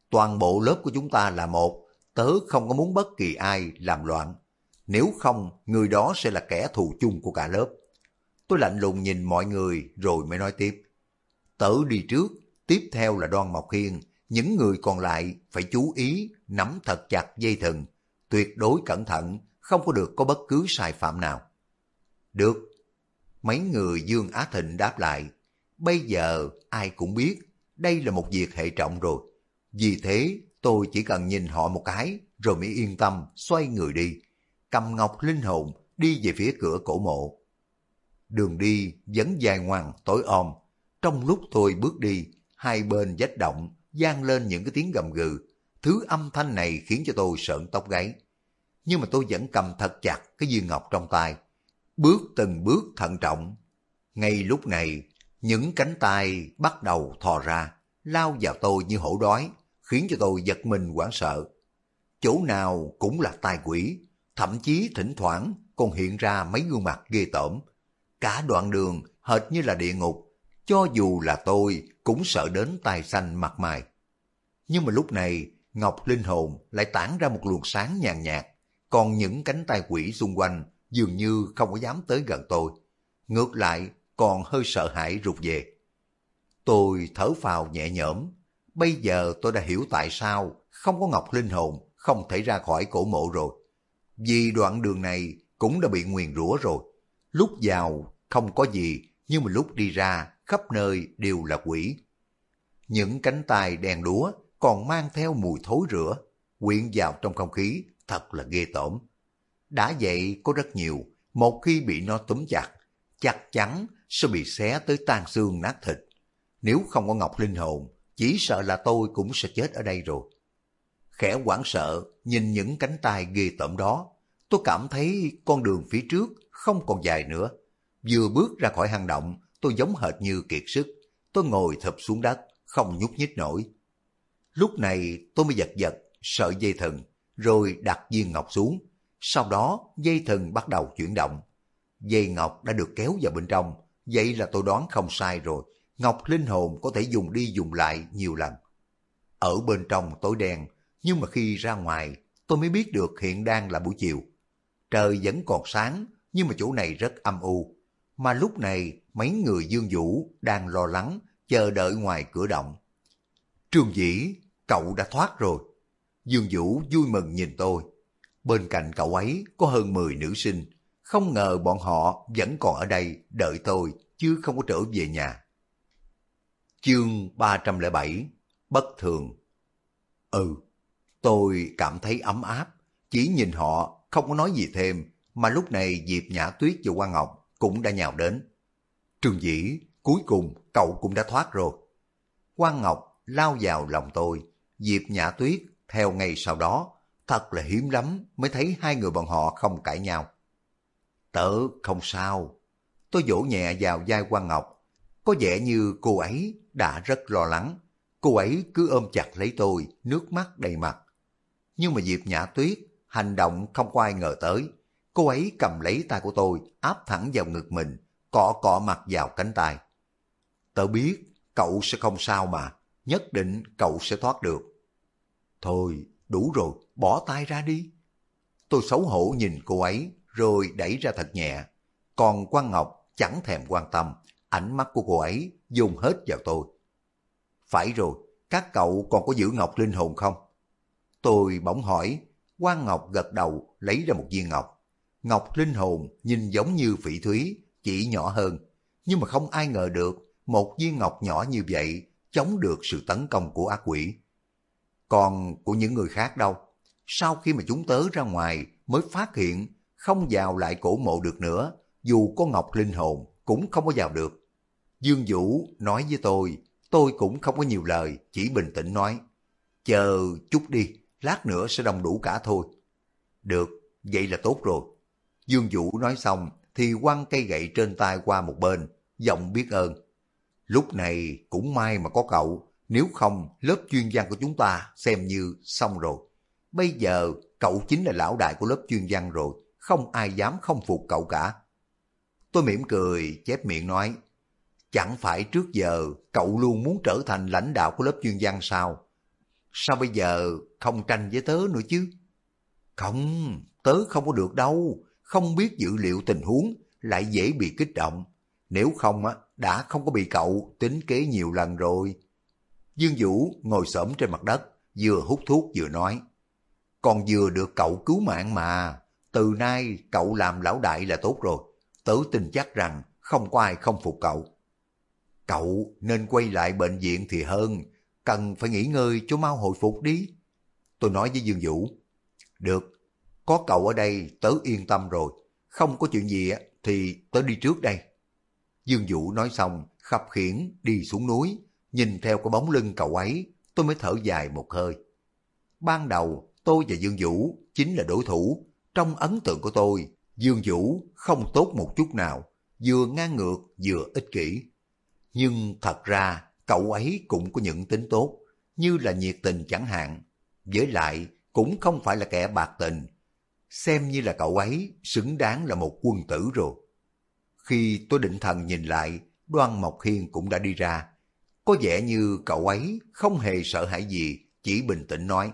S1: Toàn bộ lớp của chúng ta là một, tớ không có muốn bất kỳ ai làm loạn. Nếu không, người đó sẽ là kẻ thù chung của cả lớp. Tôi lạnh lùng nhìn mọi người rồi mới nói tiếp. Tớ đi trước, tiếp theo là Đoan Mộc Hiên. Những người còn lại phải chú ý, nắm thật chặt dây thừng. Tuyệt đối cẩn thận, không có được có bất cứ sai phạm nào. Được. Mấy người Dương Á Thịnh đáp lại. Bây giờ ai cũng biết, đây là một việc hệ trọng rồi. Vì thế tôi chỉ cần nhìn họ một cái rồi mới yên tâm xoay người đi. Cầm ngọc linh hồn đi về phía cửa cổ mộ. Đường đi vẫn dài ngoằng tối om. Trong lúc tôi bước đi, hai bên vách động vang lên những cái tiếng gầm gừ. Thứ âm thanh này khiến cho tôi sợn tóc gáy. Nhưng mà tôi vẫn cầm thật chặt cái viên ngọc trong tay. Bước từng bước thận trọng. Ngay lúc này, những cánh tay bắt đầu thò ra, lao vào tôi như hổ đói, khiến cho tôi giật mình hoảng sợ. Chỗ nào cũng là tai quỷ, thậm chí thỉnh thoảng còn hiện ra mấy gương mặt ghê tởm. Cả đoạn đường hệt như là địa ngục, cho dù là tôi cũng sợ đến tai xanh mặt mày. Nhưng mà lúc này, ngọc linh hồn lại tản ra một luồng sáng nhàn nhạt, còn những cánh tay quỷ xung quanh dường như không có dám tới gần tôi. Ngược lại, còn hơi sợ hãi rụt về. Tôi thở phào nhẹ nhõm. Bây giờ tôi đã hiểu tại sao không có ngọc linh hồn không thể ra khỏi cổ mộ rồi. Vì đoạn đường này cũng đã bị nguyền rủa rồi. Lúc vào không có gì, nhưng mà lúc đi ra khắp nơi đều là quỷ. Những cánh tay đen đúa còn mang theo mùi thối rữa, quyện vào trong không khí thật là ghê tởm. Đã vậy có rất nhiều, một khi bị nó túm chặt, chắc chắn sẽ bị xé tới tan xương nát thịt. Nếu không có ngọc linh hồn, chỉ sợ là tôi cũng sẽ chết ở đây rồi. Khẽ hoảng sợ, nhìn những cánh tay ghê tởm đó, tôi cảm thấy con đường phía trước không còn dài nữa. Vừa bước ra khỏi hang động, tôi giống hệt như kiệt sức. Tôi ngồi thụp xuống đất, không nhúc nhích nổi. Lúc này tôi mới giật giật, sợi dây thừng, rồi đặt viên ngọc xuống. Sau đó dây thừng bắt đầu chuyển động. Dây ngọc đã được kéo vào bên trong, vậy là tôi đoán không sai rồi. Ngọc linh hồn có thể dùng đi dùng lại nhiều lần. Ở bên trong tối đen, nhưng mà khi ra ngoài, tôi mới biết được hiện đang là buổi chiều. Trời vẫn còn sáng, nhưng mà chỗ này rất âm u. Mà lúc này, mấy người Dương Vũ đang lo lắng, chờ đợi ngoài cửa động. Trương Dĩ, cậu đã thoát rồi. Dương Vũ vui mừng nhìn tôi. Bên cạnh cậu ấy có hơn 10 nữ sinh. Không ngờ bọn họ vẫn còn ở đây đợi tôi, chứ không có trở về nhà. Chương 307 Bất thường. Tôi cảm thấy ấm áp, chỉ nhìn họ không có nói gì thêm, mà lúc này Diệp Nhã Tuyết và Quan Ngọc cũng đã nhào đến. Trương Dĩ, cuối cùng cậu cũng đã thoát rồi. Quan Ngọc lao vào lòng tôi, Diệp Nhã Tuyết theo ngay sau đó. Thật là hiếm lắm mới thấy hai người bọn họ không cãi nhau. Tớ không sao. Tôi vỗ nhẹ vào vai Quan Ngọc. Có vẻ như cô ấy đã rất lo lắng. Cô ấy cứ ôm chặt lấy tôi, nước mắt đầy mặt. Nhưng mà Diệp Nhã Tuyết, hành động không có ai ngờ tới. Cô ấy cầm lấy tay của tôi, áp thẳng vào ngực mình, cọ cọ mặt vào cánh tay. Tớ biết cậu sẽ không sao mà, nhất định cậu sẽ thoát được. Thôi, đủ rồi, bỏ tay ra đi. Tôi xấu hổ nhìn cô ấy, rồi đẩy ra thật nhẹ. Còn Quan Ngọc chẳng thèm quan tâm, ánh mắt của cô ấy dồn hết vào tôi. Phải rồi, các cậu còn có giữ ngọc linh hồn không? Tôi bỗng hỏi. Quan Ngọc gật đầu lấy ra một viên ngọc. Ngọc linh hồn nhìn giống như phỉ thúy, chỉ nhỏ hơn. Nhưng mà không ai ngờ được một viên ngọc nhỏ như vậy chống được sự tấn công của ác quỷ. Còn của những người khác đâu? Sau khi mà chúng tớ ra ngoài mới phát hiện không vào lại cổ mộ được nữa, dù có ngọc linh hồn cũng không có vào được. Dương Vũ nói với tôi cũng không có nhiều lời, chỉ bình tĩnh nói. Chờ chút đi, lát nữa sẽ đông đủ cả thôi. Được, vậy là tốt rồi. Dương Vũ nói xong thì quăng cây gậy trên tay qua một bên, giọng biết ơn. Lúc này cũng may mà có cậu, nếu không lớp chuyên văn của chúng ta xem như xong rồi. Bây giờ cậu chính là lão đại của lớp chuyên văn rồi, không ai dám không phục cậu cả. Tôi mỉm cười chép miệng nói, chẳng phải trước giờ cậu luôn muốn trở thành lãnh đạo của lớp chuyên văn sao? Sao bây giờ không tranh với tớ nữa chứ? Không, tớ không có được đâu, không biết dự liệu tình huống, lại dễ bị kích động. Nếu không á, đã không có bị cậu tính kế nhiều lần rồi. Dương Vũ ngồi xổm trên mặt đất, vừa hút thuốc vừa nói. Còn vừa được cậu cứu mạng mà, từ nay cậu làm lão đại là tốt rồi. Tớ tin chắc rằng không có ai không phục cậu. Cậu nên quay lại bệnh viện thì hơn, cần phải nghỉ ngơi cho mau hồi phục đi. Tôi nói với Dương Vũ. Được, có cậu ở đây tớ yên tâm rồi, không có chuyện gì thì tớ đi trước đây. Dương Vũ nói xong, khập khiễng đi xuống núi, nhìn theo cái bóng lưng cậu ấy, tôi mới thở dài một hơi. Ban đầu, tôi và Dương Vũ chính là đối thủ. Trong ấn tượng của tôi, Dương Vũ không tốt một chút nào, vừa ngang ngược vừa ích kỷ. Nhưng thật ra, cậu ấy cũng có những tính tốt, như là nhiệt tình chẳng hạn. Với lại, cũng không phải là kẻ bạc tình. Xem như là cậu ấy xứng đáng là một quân tử rồi. Khi tôi định thần nhìn lại, Đoan Mộc Hiên cũng đã đi ra. Có vẻ như cậu ấy không hề sợ hãi gì, chỉ bình tĩnh nói.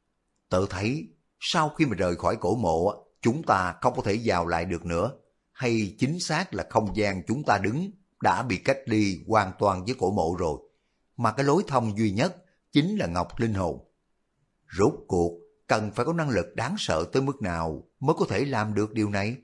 S1: Tự thấy, sau khi mà rời khỏi cổ mộ, chúng ta không có thể vào lại được nữa. Hay chính xác là không gian chúng ta đứng đã bị cách ly hoàn toàn với cổ mộ rồi. Mà cái lối thông duy nhất chính là Ngọc Linh Hồn. Rốt cuộc, cần phải có năng lực đáng sợ tới mức nào mới có thể làm được điều này?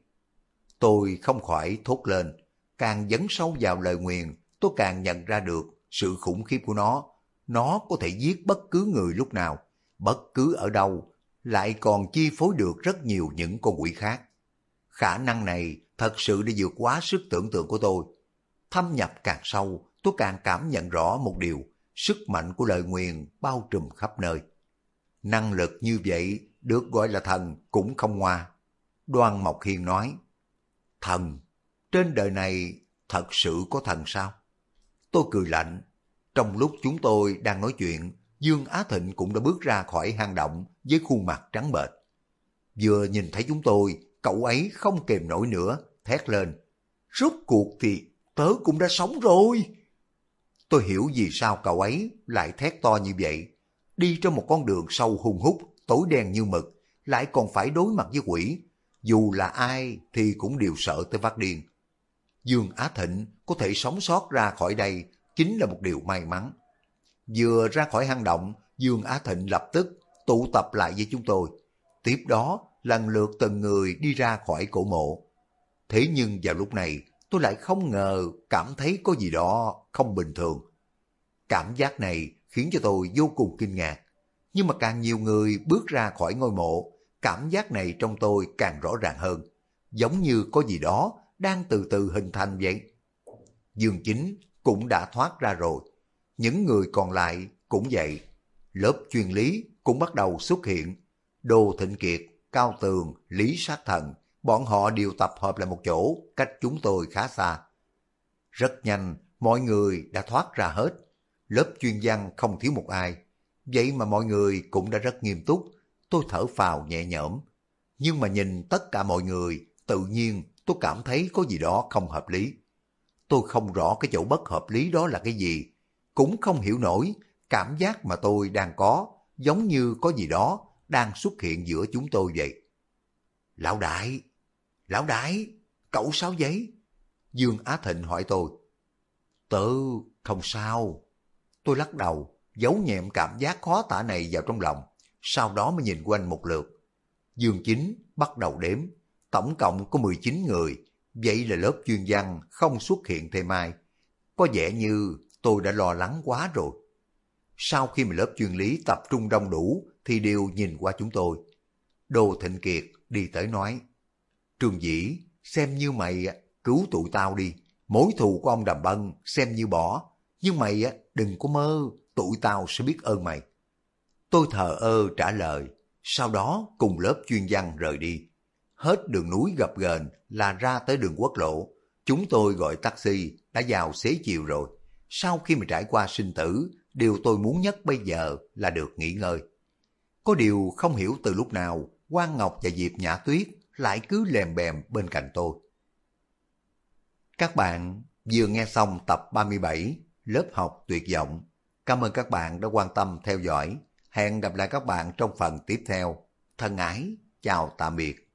S1: Tôi không khỏi thốt lên, càng dấn sâu vào lời nguyền, tôi càng nhận ra được sự khủng khiếp của nó. Nó có thể giết bất cứ người lúc nào, bất cứ ở đâu, lại còn chi phối được rất nhiều những con quỷ khác. Khả năng này thật sự đã vượt quá sức tưởng tượng của tôi. Thâm nhập càng sâu, tôi càng cảm nhận rõ một điều, sức mạnh của lời nguyền bao trùm khắp nơi. Năng lực như vậy được gọi là thần cũng không ngoa. Đoan Mộc Hiên nói, thần, trên đời này thật sự có thần sao? Tôi cười lạnh. Trong lúc chúng tôi đang nói chuyện, Dương Á Thịnh cũng đã bước ra khỏi hang động với khuôn mặt trắng bệch. Vừa nhìn thấy chúng tôi, cậu ấy không kềm nổi nữa, thét lên. Rốt cuộc thì tớ cũng đã sống rồi. Tôi hiểu vì sao cậu ấy lại thét to như vậy. Đi trong một con đường sâu hun hút, tối đen như mực, lại còn phải đối mặt với quỷ. Dù là ai thì cũng đều sợ tới phát điên. Dương Á Thịnh có thể sống sót ra khỏi đây chính là một điều may mắn. Vừa ra khỏi hang động, Dương Á Thịnh lập tức tụ tập lại với chúng tôi. Tiếp đó, lần lượt từng người đi ra khỏi cổ mộ. Thế nhưng vào lúc này, tôi lại không ngờ cảm thấy có gì đó không bình thường. Cảm giác này khiến cho tôi vô cùng kinh ngạc. Nhưng mà càng nhiều người bước ra khỏi ngôi mộ, cảm giác này trong tôi càng rõ ràng hơn. Giống như có gì đó đang từ từ hình thành vậy. Dương Chính cũng đã thoát ra rồi. Những người còn lại cũng vậy. Lớp chuyên lý cũng bắt đầu xuất hiện. Đô Thịnh Kiệt, Cao Tường, Lý Sát Thần, bọn họ đều tập hợp lại một chỗ, cách chúng tôi khá xa. Rất nhanh, mọi người đã thoát ra hết. Lớp chuyên văn không thiếu một ai. Vậy mà mọi người cũng đã rất nghiêm túc. Tôi thở phào nhẹ nhõm. Nhưng mà nhìn tất cả mọi người, tự nhiên tôi cảm thấy có gì đó không hợp lý. Tôi không rõ cái chỗ bất hợp lý đó là cái gì. Cũng không hiểu nổi cảm giác mà tôi đang có, giống như có gì đó đang xuất hiện giữa chúng tôi vậy. Lão đại, cậu sao vậy? Dương Á Thịnh hỏi tôi. Tớ không sao. Tôi lắc đầu, giấu nhẹm cảm giác khó tả này vào trong lòng, sau đó mới nhìn quanh một lượt. Dương Chính bắt đầu đếm, tổng cộng có 19 người, vậy là lớp chuyên văn không xuất hiện thêm ai. Có vẻ như tôi đã lo lắng quá rồi. Sau khi mà lớp chuyên lý tập trung đông đủ thì đều nhìn qua chúng tôi. Đô Thịnh Kiệt đi tới nói, Trương Dĩ, xem như mày cứu tụi tao đi, mối thù của ông Đàm Bân xem như bỏ, nhưng mày đừng có mơ, tụi tao sẽ biết ơn mày. Tôi thờ ơ trả lời, sau đó cùng lớp chuyên văn rời đi. Hết đường núi gập ghềnh là ra tới đường quốc lộ. Chúng tôi gọi taxi đã vào xế chiều rồi. Sau khi mà trải qua sinh tử, điều tôi muốn nhất bây giờ là được nghỉ ngơi. Có điều không hiểu từ lúc nào Quang Ngọc và Diệp Nhã Tuyết lại cứ lèm bèm bên cạnh tôi. Các bạn vừa nghe xong tập 37 lớp học tuyệt vọng. Cảm ơn các bạn đã quan tâm theo dõi. Hẹn gặp lại các bạn trong phần tiếp theo. Thân ái, chào tạm biệt.